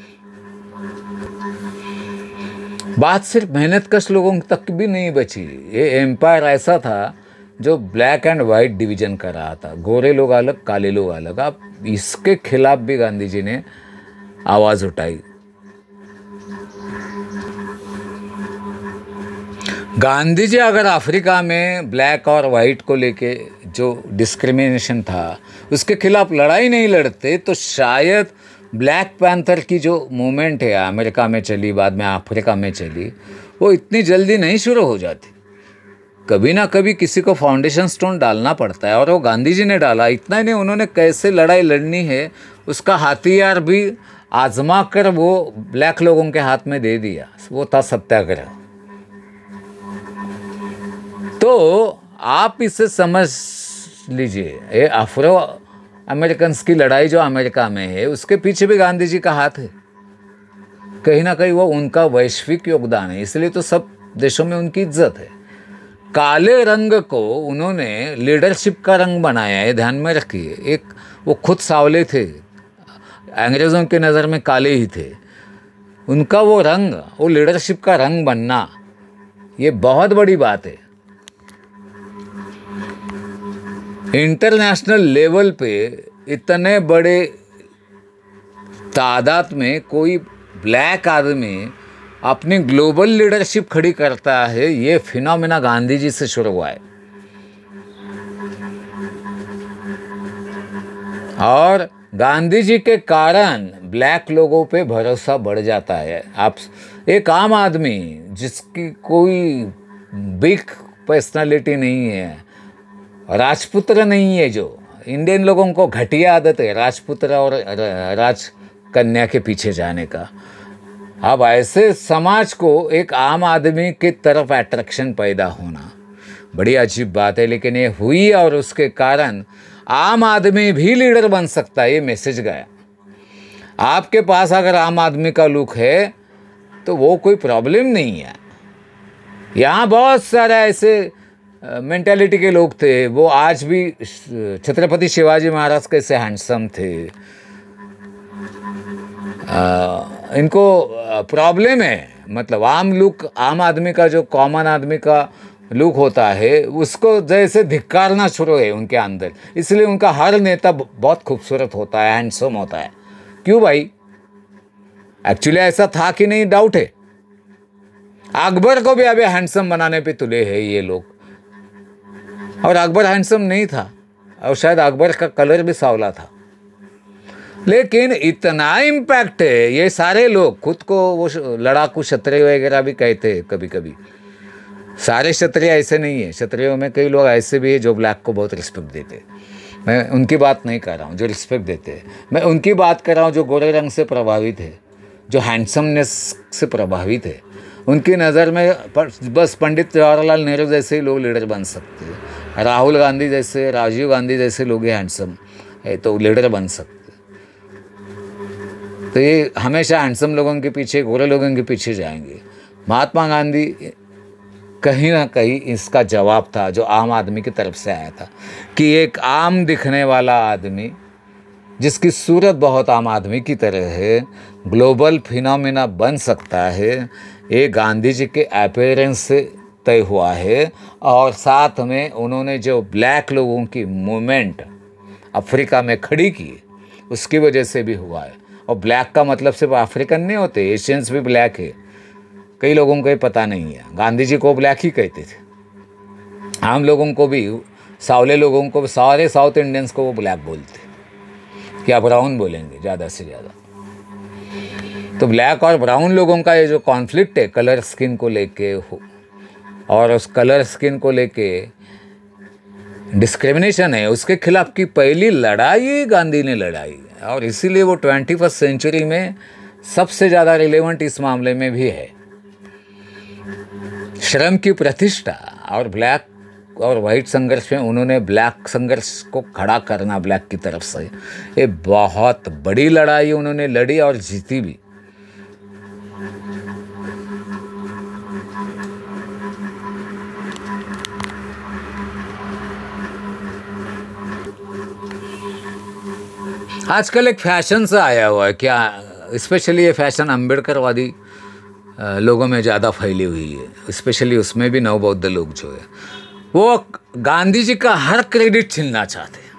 बात सिर्फ मेहनतकश लोगों तक भी नहीं बची। ये एम्पायर ऐसा था जो ब्लैक एंड वाइट डिवीजन कर रहा था, गोरे लोग अलग, काले लोग अलग। अब इसके खिलाफ भी गांधी जी ने आवाज़ उठाई। गांधी जी अगर अफ्रीका में ब्लैक और वाइट को लेके जो डिस्क्रिमिनेशन था उसके खिलाफ लड़ाई नहीं लड़ते, तो शायद ब्लैक पैंथर की जो मूवमेंट है अमेरिका में चली, बाद में अफ्रीका में चली, वो इतनी जल्दी नहीं शुरू हो जाती। कभी ना कभी किसी को फाउंडेशन स्टोन डालना पड़ता है, और वो गांधी जी ने डाला। इतना ही नहीं, उन्होंने कैसे लड़ाई लड़नी है उसका हथियार भी आजमा कर वो ब्लैक लोगों के हाथ में दे दिया। वो था सत्याग्रह। तो आप इसे समझ लीजिए, ये अफ्रो अमेरिकन्स की लड़ाई जो अमेरिका में है, उसके पीछे भी गांधी जी का हाथ है। कहीं ना कहीं वो उनका वैश्विक योगदान है, इसलिए तो सब देशों में उनकी इज्जत है। काले रंग को उन्होंने लीडरशिप का रंग बनाया है, ध्यान में रखिए। एक वो खुद सांवले थे, अंग्रेज़ों की नज़र में काले ही थे, उनका वो रंग, वो लीडरशिप का रंग बनना, ये बहुत बड़ी बात है। इंटरनेशनल लेवल पे इतने बड़े तादाद में कोई ब्लैक आदमी अपनी ग्लोबल लीडरशिप खड़ी करता है, ये फिनोमेना गांधी जी से शुरू हुआ है। और गांधी जी के कारण ब्लैक लोगों पे भरोसा बढ़ जाता है। आप एक आम आदमी जिसकी कोई बिग पर्सनालिटी नहीं है, राजपुत्र नहीं है, जो इंडियन लोगों को घटिया आदत है राजपुत्र और राजकन्या के पीछे जाने का, अब ऐसे समाज को एक आम आदमी की तरफ अट्रैक्शन पैदा होना बड़ी अजीब बात है, लेकिन ये हुई और उसके कारण आम आदमी भी लीडर बन सकता है। ये मैसेज गया। आपके पास अगर आम आदमी का लुक है तो वो कोई प्रॉब्लम नहीं है। यहाँ बहुत सारे ऐसे मेंटालिटी के लोग थे, वो आज भी छत्रपति शिवाजी महाराज कैसे हैंडसम थे, इनको प्रॉब्लम है। मतलब आम लुक, आम आदमी का जो कॉमन आदमी का लुक होता है उसको जैसे धिक्कारना शुरू है उनके अंदर, इसलिए उनका हर नेता बहुत खूबसूरत होता है, हैंडसम होता है। क्यों भाई? एक्चुअली ऐसा था कि नहीं, डाउट है। अकबर को भी अभी हैंडसम बनाने पे तुले हैं ये लोग, और अकबर हैंडसम नहीं था, और शायद अकबर का कलर भी सांवला था, लेकिन इतना इम्पैक्ट है। ये सारे लोग खुद को वो लड़ाकू क्षत्रिय वगैरह भी कहते हैं कभी कभी। सारे क्षत्रिय ऐसे नहीं है, क्षत्रियों में कई लोग ऐसे भी है जो ब्लैक को बहुत रिस्पेक्ट देते हैं। मैं उनकी बात नहीं कर रहा हूँ जो रिस्पेक्ट देते हैं, मैं उनकी बात कर रहा हूँ जो गोरे रंग से प्रभावित है, जो हैंडसमनेस से प्रभावित है। उनकी नज़र में बस पंडित जवाहरलाल नेहरू जैसे ही लोग लीडर बन सकते हैं, राहुल गांधी जैसे, राजीव गांधी जैसे लोग हैंडसम है तो लीडर बन सकते। तो ये हमेशा हैंडसम लोगों के पीछे, गोरे लोगों के पीछे जाएंगे। महात्मा गांधी कहीं ना कहीं इसका जवाब था जो आम आदमी की तरफ से आया था, कि एक आम दिखने वाला आदमी जिसकी सूरत बहुत आम आदमी की तरह है, ग्लोबल फिनोमेना बन सकता है। ये गांधी जी के अपीयरेंस से तय हुआ है, और साथ में उन्होंने जो ब्लैक लोगों की मूवमेंट अफ्रीका में खड़ी की उसकी वजह से भी हुआ है। और ब्लैक का मतलब सिर्फ अफ्रीकन नहीं होते, एशियंस भी ब्लैक है। कई लोगों को ये पता नहीं है। गांधी जी को ब्लैक ही कहते थे, आम लोगों को भी, सावले लोगों को, सारे साउथ इंडियंस को वो ब्लैक बोलते, या ब्राउन बोलेंगे ज़्यादा से ज़्यादा। तो ब्लैक और ब्राउन लोगों का ये जो कॉन्फ्लिक्ट है कलर स्किन को लेके, और उस कलर स्किन को लेके डिस्क्रिमिनेशन है, उसके खिलाफ की पहली लड़ाई गांधी ने लड़ाई, और इसीलिए वो 21वीं सेंचुरी में सबसे ज़्यादा रिलेवेंट इस मामले में भी है। श्रम की प्रतिष्ठा और ब्लैक और वाइट संघर्ष में उन्होंने ब्लैक संघर्ष को खड़ा करना ब्लैक की तरफ से, ये बहुत बड़ी लड़ाई उन्होंने लड़ी और जीती भी। आजकल एक फैशन सा आया हुआ है क्या, स्पेशली ये फैशन अम्बेडकरवादी लोगों में ज़्यादा फैली हुई है, स्पेशली उसमें भी नवबौद्ध लोग जो है वो गांधी जी का हर क्रेडिट छीनना चाहते हैं।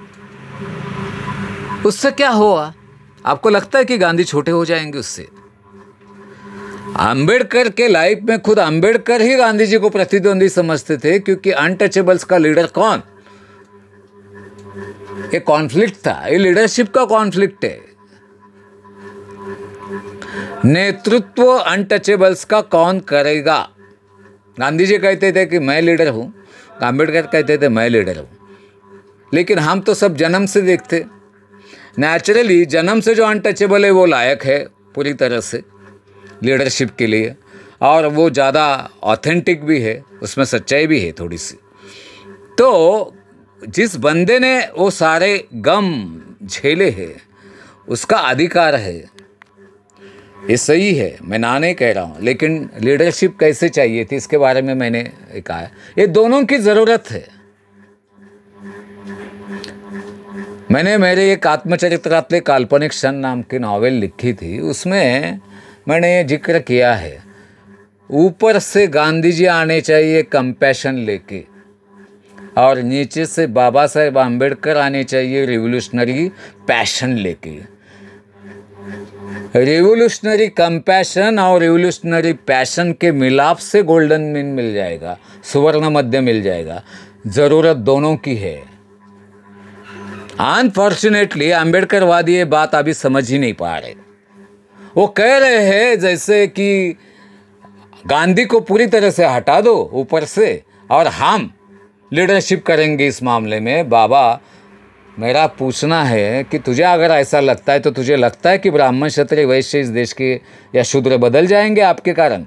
उससे क्या हुआ? आपको लगता है कि गांधी छोटे हो जाएंगे उससे? अम्बेडकर के लाइफ में खुद अम्बेडकर ही गांधी जी को प्रतिद्वंदी समझते थे, क्योंकि अनटचेबल्स का लीडर कौन? ये कॉन्फ्लिक्ट था, ये लीडरशिप का कॉन्फ्लिक्ट है। नेतृत्व अनटचेबल्स का कौन करेगा? गांधी जी कहते थे कि मैं लीडर हूं, अम्बेडकर कहते थे मैं लीडर हूं, लेकिन हम तो सब जन्म से देखते, नेचुरली जन्म से जो अनटचेबल है वो लायक है पूरी तरह से लीडरशिप के लिए, और वो ज़्यादा ऑथेंटिक भी है, उसमें सच्चाई भी है थोड़ी सी। तो जिस बंदे ने वो सारे गम झेले हैं उसका अधिकार है, ये सही है, मैं ना नहीं कह रहा हूँ, लेकिन लीडरशिप कैसे चाहिए थी इसके बारे में मैंने कहा है। ये दोनों की ज़रूरत है। मैंने मेरे एक आत्मचरित्रात्मक काल्पनिक क्षण नाम की नॉवेल लिखी थी। उसमें मैंने ये जिक्र किया है, ऊपर से गांधी जी आने चाहिए कंपैशन लेके, और नीचे से बाबा साहेब आम्बेडकर आने चाहिए रिवोल्यूशनरी पैशन लेके। रिवोल्यूशनरी कंपैशन और रिवोल्यूशनरी पैशन के मिलाप से गोल्डन मीन मिल जाएगा, सुवर्ण मध्य मिल जाएगा। ज़रूरत दोनों की है। अनफॉर्चुनेटली आम्बेडकरवादी ये बात अभी समझ ही नहीं पा रहे। वो कह रहे हैं जैसे कि गांधी को पूरी तरह से हटा दो ऊपर से और हम लीडरशिप करेंगे इस मामले में। बाबा, मेरा पूछना है कि तुझे अगर ऐसा लगता है तो तुझे लगता है कि ब्राह्मण क्षत्रिय वैश्य इस देश के या शूद्र बदल जाएंगे आपके कारण?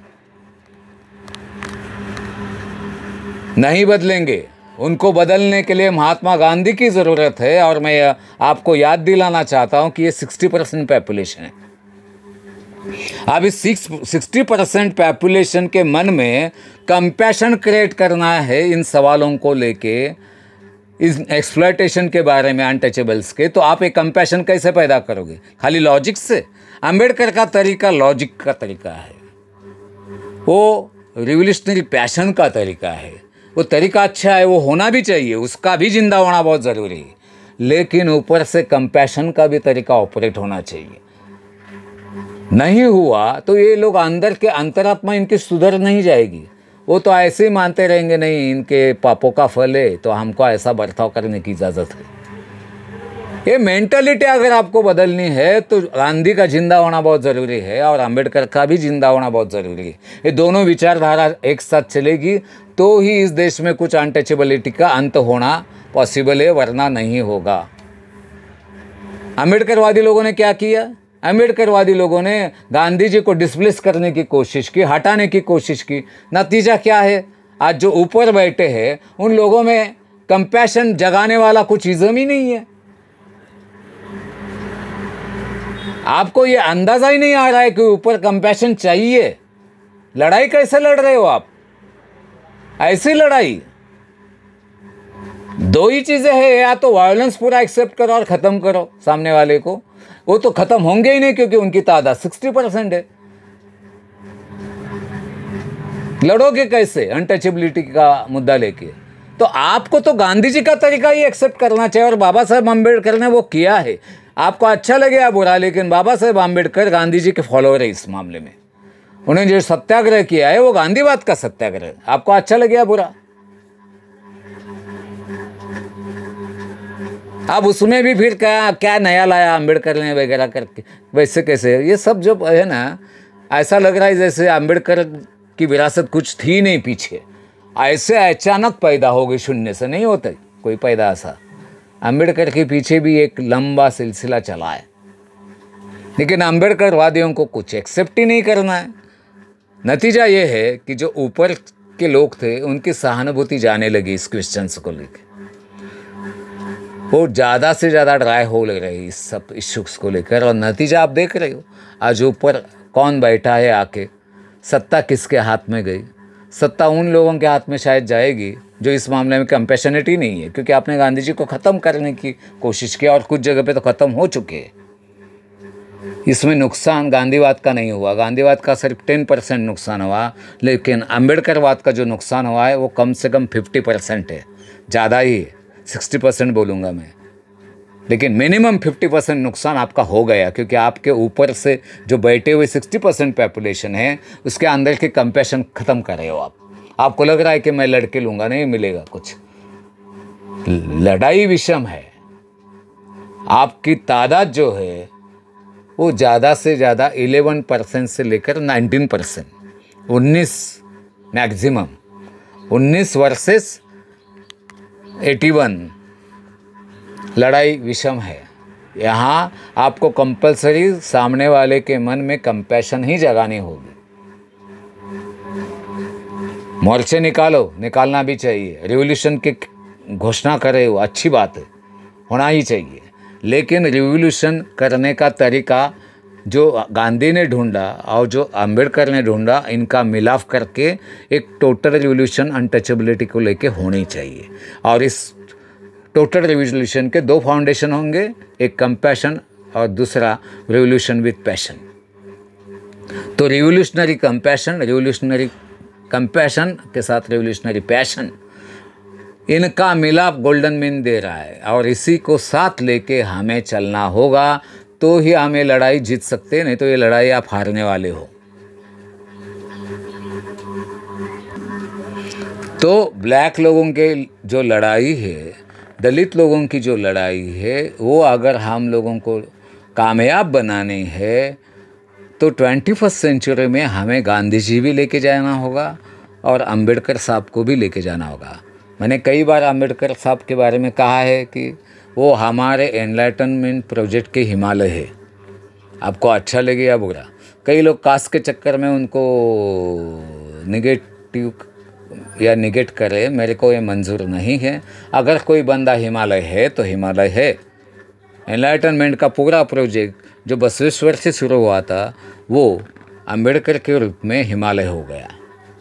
नहीं बदलेंगे। उनको बदलने के लिए महात्मा गांधी की ज़रूरत है। और मैं आपको याद दिलाना चाहता हूं कि ये 60% पॉपुलेशन है। अब इस 60% पॉपुलेशन के मन में कंपैशन क्रिएट करना है इन सवालों को लेके, इस एक्सप्लॉयटेशन के बारे में, अनटचेबल्स के। तो आप एक कंपैशन कैसे पैदा करोगे? खाली लॉजिक से? अम्बेडकर का तरीका लॉजिक का तरीका है, वो रिवोल्यूशनरी पैशन का तरीका है। वो तरीका अच्छा है, वो होना भी चाहिए, उसका भी जिंदा होना बहुत ज़रूरी है। लेकिन ऊपर से कंपैशन का भी तरीका ऑपरेट होना चाहिए। नहीं हुआ तो ये लोग अंदर के अंतरात्मा इनकी सुधर नहीं जाएगी। वो तो ऐसे ही मानते रहेंगे, नहीं इनके पापों का फल है तो हमको ऐसा बर्ताव करने की इजाज़त है। ये मेंटालिटी अगर आपको बदलनी है तो गांधी का जिंदा होना बहुत ज़रूरी है और अंबेडकर का भी जिंदा होना बहुत ज़रूरी है। ये दोनों विचारधारा एक साथ चलेगी तो ही इस देश में कुछ अनटचेबिलिटी का अंत होना पॉसिबल है, वरना नहीं होगा। अंबेडकरवादी लोगों ने क्या किया? अंबेडकरवादी लोगों ने गांधी जी को डिस्प्लेस करने की कोशिश की, हटाने की कोशिश की। नतीजा क्या है? आज जो ऊपर बैठे हैं उन लोगों में कंपैशन जगाने वाला कुछ इज़म ही नहीं है। आपको ये अंदाज़ा ही नहीं आ रहा है कि ऊपर कंपैशन चाहिए। लड़ाई कैसे लड़ रहे हो आप? ऐसी लड़ाई दो ही चीज़ें हैं, या तो वायलेंस पूरा एक्सेप्ट करो और ख़त्म करो सामने वाले को। वो तो ख़त्म होंगे ही नहीं क्योंकि उनकी तादाद 60% है। लड़ोगे कैसे अनटचेबिलिटी का मुद्दा लेके? तो आपको तो गांधी जी का तरीका ही एक्सेप्ट करना चाहिए और बाबा साहेब आम्बेडकर ने वो किया है। आपको अच्छा लगे या बुरा, लेकिन बाबा साहेब आम्बेडकर गांधी जी के फॉलोअर है इस मामले में। उन्होंने जो सत्याग्रह किया है वो गांधीवाद का सत्याग्रह, आपको अच्छा लगे या बुरा। अब उसमें भी फिर क्या क्या नया लाया अम्बेडकर ने वगैरह करके, वैसे कैसे? ये सब जो है ना, ऐसा लग रहा है जैसे अम्बेडकर की विरासत कुछ थी नहीं पीछे, ऐसे अचानक पैदा हो गई, शून्य से नहीं होता कोई पैदा ऐसा। अम्बेडकर के पीछे भी एक लंबा सिलसिला चला है, लेकिन अम्बेडकरवादियों को कुछ एक्सेप्ट ही नहीं करना है। नतीजा ये है कि जो ऊपर के लोग थे उनकी सहानुभूति जाने लगी इस क्वेश्चंस को लेकर। वो ज़्यादा से ज़्यादा ड्राई हो ले रहे इस सब इश्यूज को लेकर, और नतीजा आप देख रहे हो। आज ऊपर कौन बैठा है आके, सत्ता किसके हाथ में गई? सत्ता उन लोगों के हाथ में शायद जाएगी जो इस मामले में कंपैशनेट ही नहीं है, क्योंकि आपने गांधी जी को ख़त्म करने की कोशिश की और कुछ जगह पे तो ख़त्म हो चुके हैं। इसमें नुकसान गांधीवाद का नहीं हुआ, गांधीवाद का सिर्फ 10% नुकसान हुआ, लेकिन अम्बेडकरवाद का जो नुकसान हुआ है वो कम से कम 50% है। ज़्यादा ही है, 60% बोलूँगा मैं, लेकिन मिनिमम 50% नुकसान आपका हो गया, क्योंकि आपके ऊपर से जो बैठे हुए 60% पॉपुलेशन है उसके अंदर के कंपैशन ख़त्म कर रहे हो आप। आपको लग रहा है कि मैं लड़के लूँगा, नहीं मिलेगा कुछ। लड़ाई विषम है। आपकी तादाद जो है वो ज़्यादा से ज़्यादा 11% से लेकर 19%, 19 मैक्सिमम, 19 वर्सेस 81। लड़ाई विषम है। यहाँ आपको कंपलसरी सामने वाले के मन में कंपैशन ही जगानी होगी। मोर्चे निकालो, निकालना भी चाहिए। रिवॉल्यूशन की घोषणा करे वो अच्छी बात है, होना ही चाहिए, लेकिन रिवॉल्यूशन करने का तरीका जो गांधी ने ढूंढा और जो अंबेडकर ने ढूंढा, इनका मिलाप करके एक टोटल रिवॉल्यूशन अनटचेबिलिटी को लेके होनी चाहिए। और इस टोटल रिवॉल्यूशन के दो फाउंडेशन होंगे, एक कंपैशन और दूसरा रिवॉल्यूशन विथ पैशन। तो रिवोल्यूशनरी कंपैशन के साथ रिवोल्यूशनरी पैशन, इनका मिलाप गोल्डन मीन दे रहा है, और इसी को साथ लेके हमें चलना होगा, तो ही हमें लड़ाई जीत सकते हैं, नहीं तो ये लड़ाई आप हारने वाले हो। तो ब्लैक लोगों के जो लड़ाई है, दलित लोगों की जो लड़ाई है, वो अगर हम लोगों को कामयाब बनानी है तो 21st सेंचुरी में हमें गांधी जी भी लेके जाना होगा और अंबेडकर साहब को भी लेके जाना होगा। मैंने कई बार अंबेडकर साहब के बारे में कहा है कि वो हमारे एनलाइटनमेंट प्रोजेक्ट के हिमालय है। आपको अच्छा लगे या बुरा, कई लोग कास्ट के चक्कर में उनको निगेटिव या निगेट करे, मेरे को ये मंजूर नहीं है। अगर कोई बंदा हिमालय है तो हिमालय है। एनलाइटनमेंट का पूरा प्रोजेक्ट जो बसवेश्वर से शुरू हुआ था, वो अंबेडकर के रूप में हिमालय हो गया।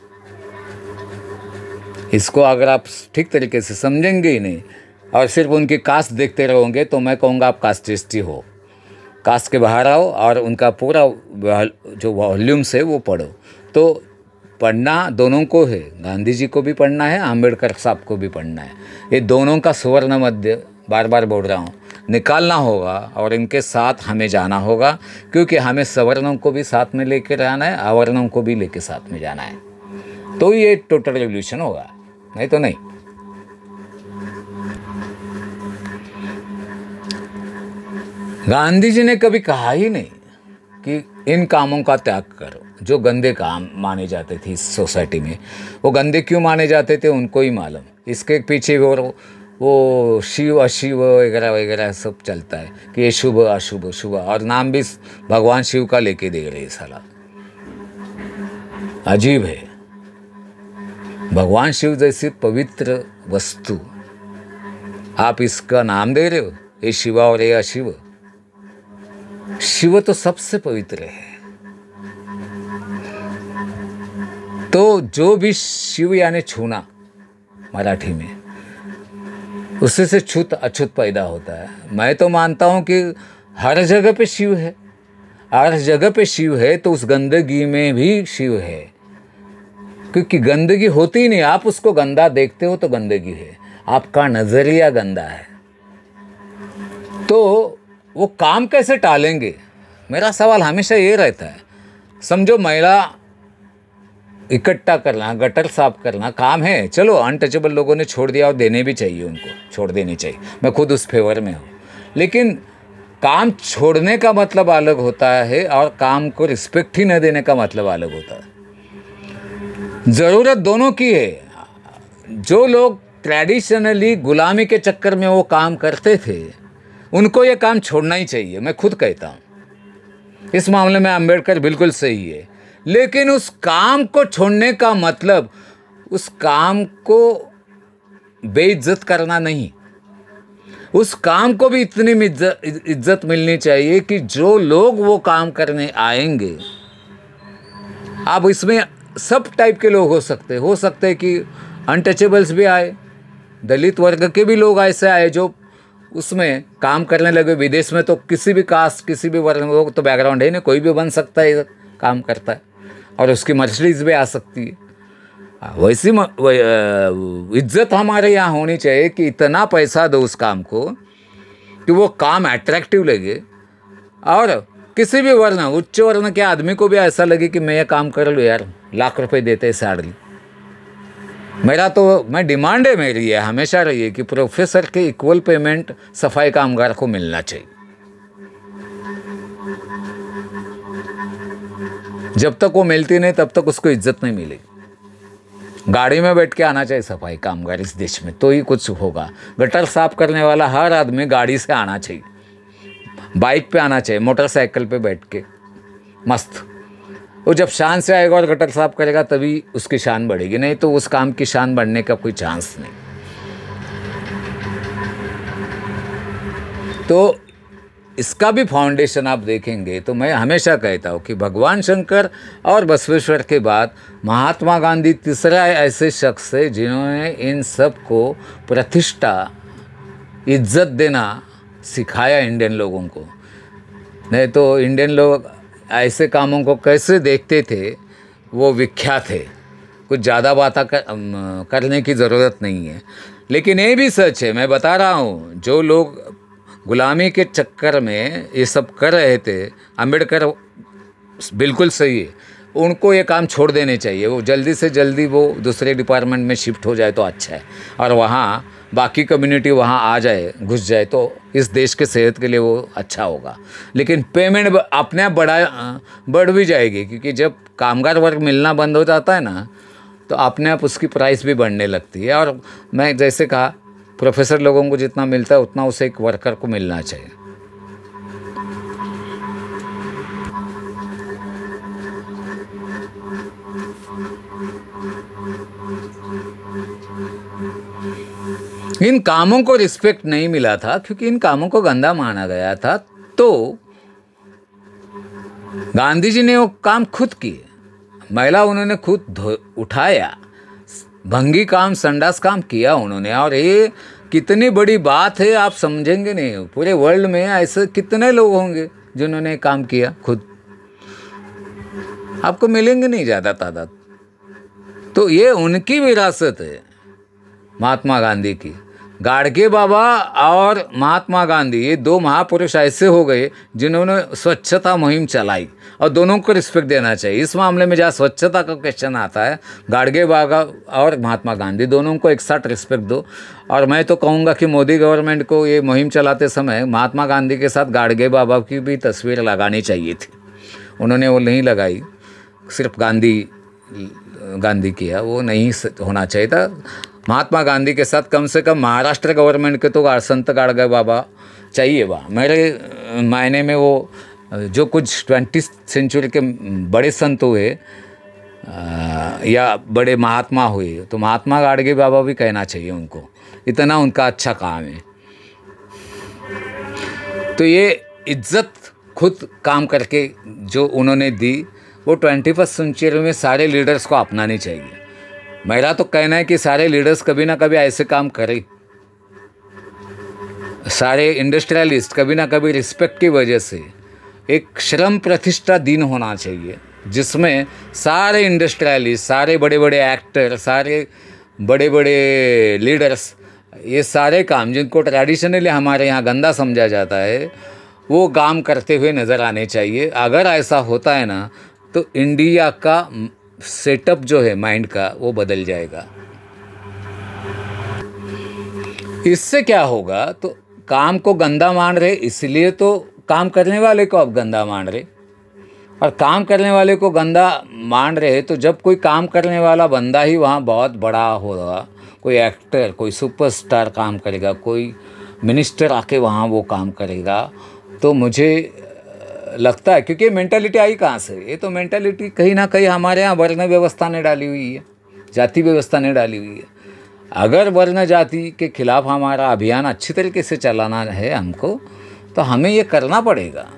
इसको अगर आप ठीक तरीके से समझेंगे ही नहीं और सिर्फ उनकी कास्ट देखते रहोगे, तो मैं कहूँगा आप कास्टिस्टी हो। कास्ट के बाहर आओ और उनका पूरा जो वॉल्यूम्स है वो पढ़ो। तो पढ़ना दोनों को है, गांधी जी को भी पढ़ना है, अंबेडकर साहब को भी पढ़ना है। ये दोनों का सुवर्ण मध्य, बार बार बोल रहा हूँ, निकालना होगा और इनके साथ हमें जाना होगा, क्योंकि हमें सवर्णों को भी साथ में लेके रहना है, अवर्णों को भी लेके साथ में जाना है। तो ये टोटल रिवॉल्यूशन होगा, नहीं तो नहीं। गांधी जी ने कभी कहा ही नहीं कि इन कामों का त्याग करो जो गंदे काम माने जाते थे इस सोसाइटी में। वो गंदे क्यों माने जाते थे उनको ही मालूम। इसके पीछे वो शिव अशिव वगैरह वगैरह सब चलता है कि ये शुभ अशुभ, शुभ, और नाम भी भगवान शिव का लेके दे रहे साला। अजीब है। भगवान शिव जैसी पवित्र वस्तु आप इसका नाम दे रहे हो, ये शिवा और ये अशिव। शिव तो सबसे पवित्र है। तो जो भी शिव यानी छूना मराठी में, उससे से छूत अछूत पैदा होता है। मैं तो मानता हूँ कि हर जगह पे शिव है, हर जगह पे शिव है, तो उस गंदगी में भी शिव है, क्योंकि गंदगी होती ही नहीं। आप उसको गंदा देखते हो तो गंदगी है, आपका नज़रिया गंदा है। तो वो काम कैसे टालेंगे, मेरा सवाल हमेशा ये रहता है। समझो महिला इकट्ठा करना, गटर साफ करना काम है, चलो अनटचेबल लोगों ने छोड़ दिया और देने भी चाहिए, उनको छोड़ देनी चाहिए, मैं खुद उस फेवर में हूँ। लेकिन काम छोड़ने का मतलब अलग होता है और काम को रिस्पेक्ट ही न देने का मतलब अलग होता है। ज़रूरत दोनों की है। जो लोग ट्रेडिशनली गुलामी के चक्कर में वो काम करते थे, उनको ये काम छोड़ना ही चाहिए, मैं खुद कहता हूँ। इस मामले में अंबेडकर बिल्कुल सही है। लेकिन उस काम को छोड़ने का मतलब उस काम को बेइज्जत करना नहीं। उस काम को भी इतनी इज्जत मिलनी चाहिए कि जो लोग वो काम करने आएंगे, अब इसमें सब टाइप के लोग हो सकते हैं कि अनटचेबल्स भी आए, दलित वर्ग के भी लोग ऐसे आए जो उसमें काम करने लगे। विदेश में तो किसी भी कास्ट, किसी भी वर्ग में तो बैकग्राउंड है नहीं, कोई भी बन सकता है, काम करता है, और उसकी मर्सिडीज भी आ सकती है। वैसी इज्जत हमारे यहाँ होनी चाहिए कि इतना पैसा दो उस काम को कि वो काम अट्रैक्टिव लगे, और किसी भी वर्ण, उच्च वर्ण के आदमी को भी ऐसा लगे कि मैं ये काम कर लूँ यार, लाख रुपए देते सैलरी। मैं डिमांड है मेरी है, हमेशा रही है कि प्रोफेसर के इक्वल पेमेंट सफाई कामगार को मिलना चाहिए। जब तक वो मिलती नहीं तब तक उसको इज्जत नहीं मिलेगी। गाड़ी में बैठ के आना चाहिए सफाई कामगार इस देश में, तो ही कुछ होगा। गटर साफ करने वाला हर आदमी गाड़ी से आना चाहिए, बाइक पे आना चाहिए, मोटरसाइकिल पे बैठ के मस्त। वो जब शान से आएगा और गटर साफ करेगा तभी उसकी शान बढ़ेगी, नहीं तो उस काम की शान बढ़ने का कोई चांस नहीं। तो इसका भी फाउंडेशन आप देखेंगे तो मैं हमेशा कहता हूँ कि भगवान शंकर और बसवेश्वर के बाद महात्मा गांधी तीसरा ऐसे शख्स है जिन्होंने इन सब को प्रतिष्ठा इज्जत देना सिखाया इंडियन लोगों को। नहीं तो इंडियन लोग ऐसे कामों को कैसे देखते थे वो विख्यात है। कुछ ज़्यादा बातें करने की ज़रूरत नहीं है। लेकिन ये भी सच है, मैं बता रहा हूँ, जो लोग गुलामी के चक्कर में ये सब कर रहे थे, अम्बेडकर बिल्कुल सही है, उनको ये काम छोड़ देने चाहिए। वो जल्दी से जल्दी वो दूसरे डिपार्टमेंट में शिफ्ट हो जाए तो अच्छा है, और वहाँ बाकी कम्युनिटी वहाँ आ जाए, घुस जाए, तो इस देश के सेहत के लिए वो अच्छा होगा। लेकिन पेमेंट अपने आप बढ़ भी जाएगी, क्योंकि जब कामगार वर्ग मिलना बंद हो जाता है ना, तो अपने आप उसकी प्राइस भी बढ़ने लगती है। और मैं जैसे कहा, प्रोफेसर लोगों को जितना मिलता है उतना उसे एक वर्कर को मिलना चाहिए। इन कामों को रिस्पेक्ट नहीं मिला था क्योंकि इन कामों को गंदा माना गया था। तो गांधी जी ने वो काम खुद किए, महिला उन्होंने खुद उठाया, भंगी काम, संडास काम किया उन्होंने। और ये कितनी बड़ी बात है, आप समझेंगे नहीं। पूरे वर्ल्ड में ऐसे कितने लोग होंगे जिन्होंने काम किया खुद, आपको मिलेंगे नहीं ज़्यादा तादाद। तो ये उनकी विरासत है, महात्मा गांधी की। गाडगे बाबा और महात्मा गांधी, ये दो महापुरुष ऐसे हो गए जिन्होंने स्वच्छता मुहिम चलाई, और दोनों को रिस्पेक्ट देना चाहिए। इस मामले में जहाँ स्वच्छता का क्वेश्चन आता है, गाडगे बाबा और महात्मा गांधी दोनों को एक साथ रिस्पेक्ट दो। और मैं तो कहूँगा कि मोदी गवर्नमेंट को ये मुहिम चलाते समय महात्मा गांधी के साथ गाडगे बाबा की भी तस्वीर लगानी चाहिए थी। उन्होंने वो नहीं लगाई, सिर्फ गांधी किया, वो नहीं होना चाहिए था। महात्मा गांधी के साथ कम से कम महाराष्ट्र गवर्नमेंट के तो संत गाडगे बाबा चाहिए। वहाँ मेरे मायने में वो जो कुछ 20th सेंचुरी के बड़े संत हुए या बड़े महात्मा हुए, तो महात्मा गाडगे बाबा भी कहना चाहिए उनको, इतना उनका अच्छा काम है। तो ये इज्जत खुद काम करके जो उन्होंने दी, वो 21st सेंचुरी में सारे लीडर्स को अपनानी चाहिए। मेरा तो कहना है कि सारे लीडर्स कभी ना कभी ऐसे काम करें। सारे इंडस्ट्रियलिस्ट कभी ना कभी रिस्पेक्ट की वजह से एक श्रम प्रतिष्ठा दिन होना चाहिए, जिसमें सारे इंडस्ट्रियलिस्ट, सारे बड़े बड़े एक्टर, सारे बड़े बड़े लीडर्स, ये सारे काम जिनको ट्रेडिशनली हमारे यहाँ गंदा समझा जाता है, वो काम करते हुए नज़र आने चाहिए। अगर ऐसा होता है ना, तो इंडिया का सेटअप जो है माइंड का, वो बदल जाएगा। इससे क्या होगा, तो काम को गंदा मान रहे, इसलिए तो काम करने वाले को अब गंदा मान रहे, और काम करने वाले को गंदा मान रहे, तो जब कोई काम करने वाला बंदा ही वहाँ बहुत बड़ा होगा, कोई एक्टर, कोई सुपरस्टार काम करेगा, कोई मिनिस्टर आके वहाँ वो काम करेगा, तो मुझे लगता है, क्योंकि मेंटालिटी आई कहाँ से, ये तो मेंटालिटी कहीं ना कहीं हमारे यहाँ वर्ण व्यवस्था ने डाली हुई है, जाति व्यवस्था ने डाली हुई है। अगर वर्ण जाति के खिलाफ हमारा अभियान अच्छी तरीके से चलाना है हमको, तो हमें ये करना पड़ेगा।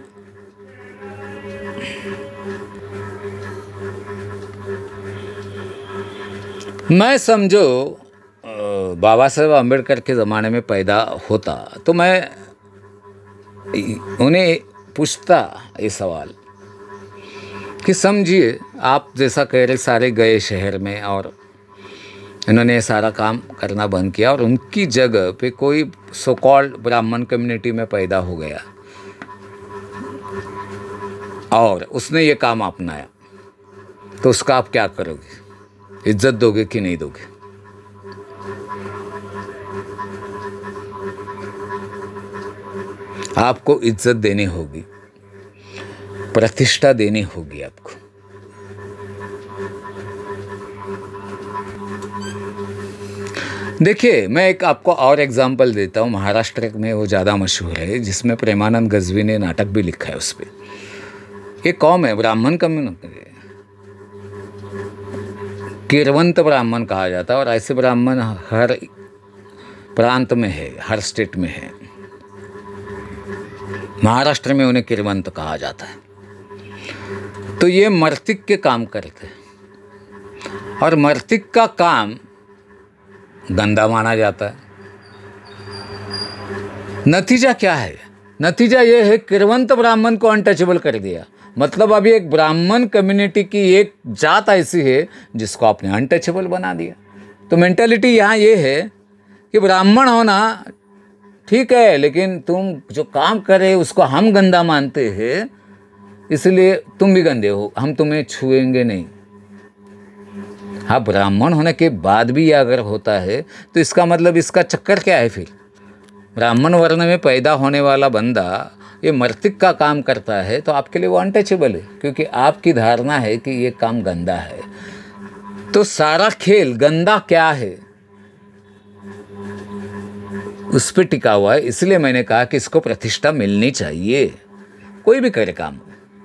मैं समझो बाबा साहेब अम्बेडकर के ज़माने में पैदा होता, तो मैं उन्हें पूछता ये सवाल कि समझिए, आप जैसा कह रहे, सारे गए शहर में और इन्होंने सारा काम करना बंद किया, और उनकी जगह पे कोई सो कॉल्ड ब्राह्मण कम्युनिटी में पैदा हो गया और उसने ये काम अपनाया, तो उसका आप क्या करोगे? इज्जत दोगे कि नहीं दोगे? आपको इज्जत देनी होगी, प्रतिष्ठा देनी होगी आपको। देखिए, मैं एक आपको और एग्जांपल देता हूँ। महाराष्ट्र में वो ज़्यादा मशहूर है, जिसमें प्रेमानंद गजवी ने नाटक भी लिखा है उस पर। एक कौम है, ब्राह्मण कम्युनिटी, किरवंत ब्राह्मण कहा जाता है, और ऐसे ब्राह्मण हर प्रांत में है, हर स्टेट में है। महाराष्ट्र में उन्हें किरवंत कहा जाता है। तो ये मर्तिक के काम करते हैं, और मर्तिक का काम गंदा माना जाता है। नतीजा क्या है? नतीजा ये है किरवंत ब्राह्मण को अनटचेबल कर दिया। मतलब अभी एक ब्राह्मण कम्युनिटी की एक जात ऐसी है जिसको आपने अनटचेबल बना दिया। तो मेंटालिटी यहाँ ये है कि ब्राह्मण होना ठीक है, लेकिन तुम जो काम कर रहे हो उसको हम गंदा मानते हैं, इसलिए तुम भी गंदे हो, हम तुम्हें छुएंगे नहीं। हाँ, ब्राह्मण होने के बाद भी ये अगर होता है तो इसका मतलब इसका चक्कर क्या है? फिर ब्राह्मण वर्ण में पैदा होने वाला बंदा ये मर्तिक का काम करता है तो आपके लिए वो अनटचेबल है, क्योंकि आपकी धारणा है कि ये काम गंदा है। तो सारा खेल गंदा क्या है उस पर टिका हुआ है। इसलिए मैंने कहा कि इसको प्रतिष्ठा मिलनी चाहिए, कोई भी करे काम।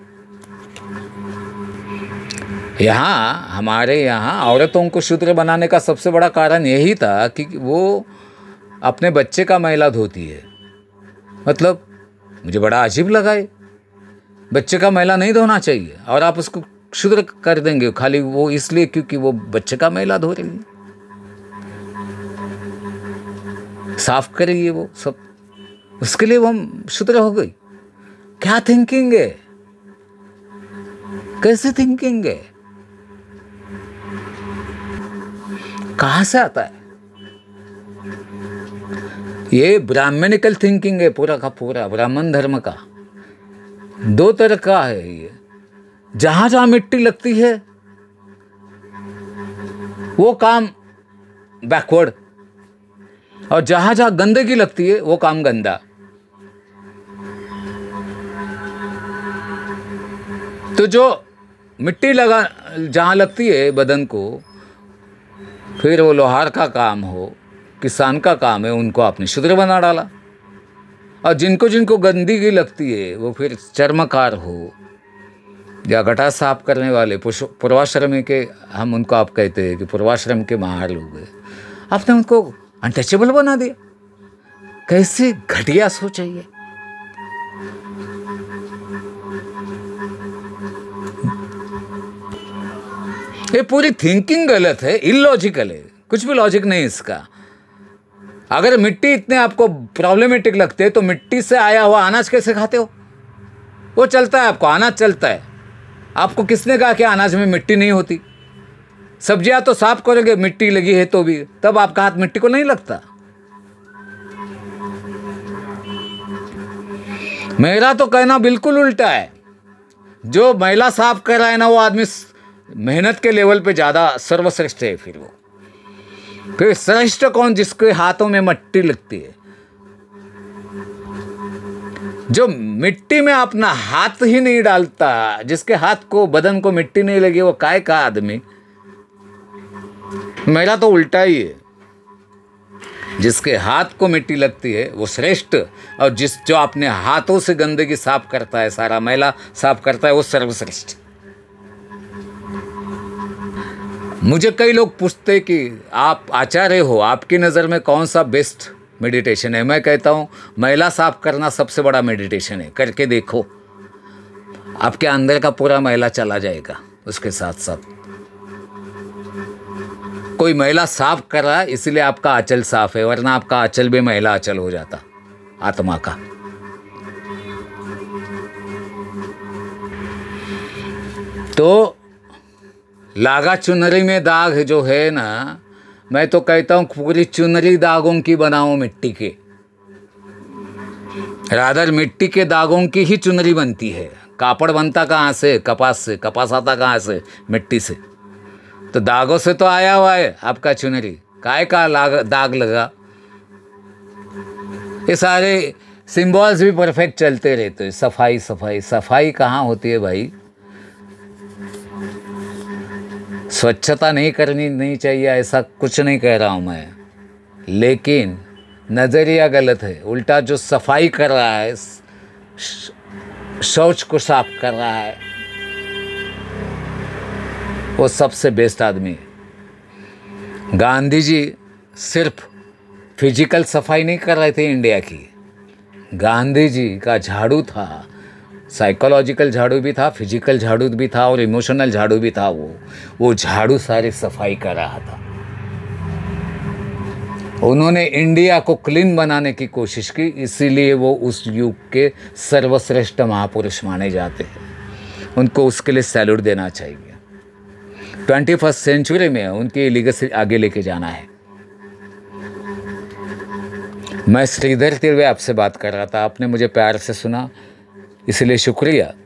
यहाँ हमारे यहाँ औरतों को शूद्र बनाने का सबसे बड़ा कारण यही था कि वो अपने बच्चे का मैला धोती है। मतलब मुझे बड़ा अजीब लगा है, बच्चे का मैला नहीं धोना चाहिए और आप उसको शूद्र कर देंगे खाली वो इसलिए क्योंकि वो बच्चे का मैला धो रही है, साफ करेगी वो सब, उसके लिए वो शूद्र हो गई। क्या थिंकिंग है? कैसे थिंकिंग है? कहां से आता है? ये ब्राह्मणिकल थिंकिंग है पूरा का पूरा, ब्राह्मण धर्म का। दो तरह का है ये। जहां जहां मिट्टी लगती है वो काम बैकवर्ड, और जहां जहां गंदगी लगती है वो काम गंदा। तो जो मिट्टी लगा जहां लगती है बदन को, फिर वो लोहार का काम हो, किसान का काम है, उनको आपने शूद्र बना डाला। और जिनको जिनको गंदगी लगती है वो फिर चर्मकार हो या गटा साफ करने वाले पूर्वाश्रम के, हम उनको आप कहते हैं कि पूर्वाश्रम के महार लोग हैं, आपने उनको अनटचेबल बना दिया। कैसे घटिया सोच है ये। ये पूरी थिंकिंग गलत है, इलॉजिकल है, कुछ भी लॉजिक नहीं इसका। अगर मिट्टी इतने आपको प्रॉब्लमेटिक लगते तो मिट्टी से आया हुआ अनाज कैसे खाते हो? वो चलता है, आपको अनाज चलता है। आपको किसने कहा कि अनाज में मिट्टी नहीं होती? सब्जियां तो साफ करोगे मिट्टी लगी है तो भी, तब आपका हाथ मिट्टी को नहीं लगता। मेरा तो कहना बिल्कुल उल्टा है। जो मैला साफ कर रहा है ना, वो आदमी मेहनत के लेवल पे ज़्यादा सर्वश्रेष्ठ है। फिर श्रेष्ठ कौन? जिसके हाथों में मिट्टी लगती है। जो मिट्टी में अपना हाथ ही नहीं डालता, जिसके हाथ को बदन को मिट्टी नहीं लगी, वो काय का आदमी? मेरा तो उल्टा ही है। जिसके हाथ को मिट्टी लगती है वो श्रेष्ठ, और जो अपने हाथों से गंदगी साफ करता है, सारा मैला साफ करता है, वो सर्वश्रेष्ठ। मुझे कई लोग पूछते कि आप आचार्य हो, आपकी नज़र में कौन सा बेस्ट मेडिटेशन है? मैं कहता हूँ मैला साफ करना सबसे बड़ा मेडिटेशन है। करके देखो, आपके अंदर का पूरा मैला चला जाएगा। उसके साथ साथ कोई मैला साफ कर रहा है इसलिए आपका आंचल साफ है, वरना आपका आंचल भी मैला आंचल हो जाता आत्मा का। तो लागा चुनरी में दाग जो है ना, मैं तो कहता हूँ पूरी चुनरी दागों की बनाओ मिट्टी के। रादर मिट्टी के दागों की ही चुनरी बनती है। कापड़ बनता कहाँ से? कपास से। कपास आता कहाँ से? मिट्टी से। तो दागों से तो आया हुआ है आपका चुनरी। काय का दाग लगा? ये सारे सिंबल्स भी परफेक्ट चलते रहते हैं। सफाई सफाई सफाई कहाँ होती है भाई? स्वच्छता नहीं करनी नहीं चाहिए, ऐसा कुछ नहीं कह रहा हूँ मैं, लेकिन नज़रिया गलत है। उल्टा जो सफाई कर रहा है, शौच को साफ कर रहा है, वो सबसे बेस्ट आदमी है। गांधी जी सिर्फ फिजिकल सफाई नहीं कर रहे थे इंडिया की। गांधी जी का झाड़ू था, साइकोलॉजिकल झाड़ू भी था, फिजिकल झाड़ू भी था, और इमोशनल झाड़ू भी था। वो झाड़ू सारी सफाई कर रहा था। उन्होंने इंडिया को क्लीन बनाने की कोशिश की, इसीलिए वो उस युग के सर्वश्रेष्ठ महापुरुष माने जाते हैं। उनको उसके लिए सैल्यूट देना चाहिए। 21st सेंचुरी में उनकी लीगेसी आगे लेके जाना है। मैं श्रीधर तिर्वे आपसे बात कर रहा था, आपने मुझे प्यार से सुना, इसलिए शुक्रिया।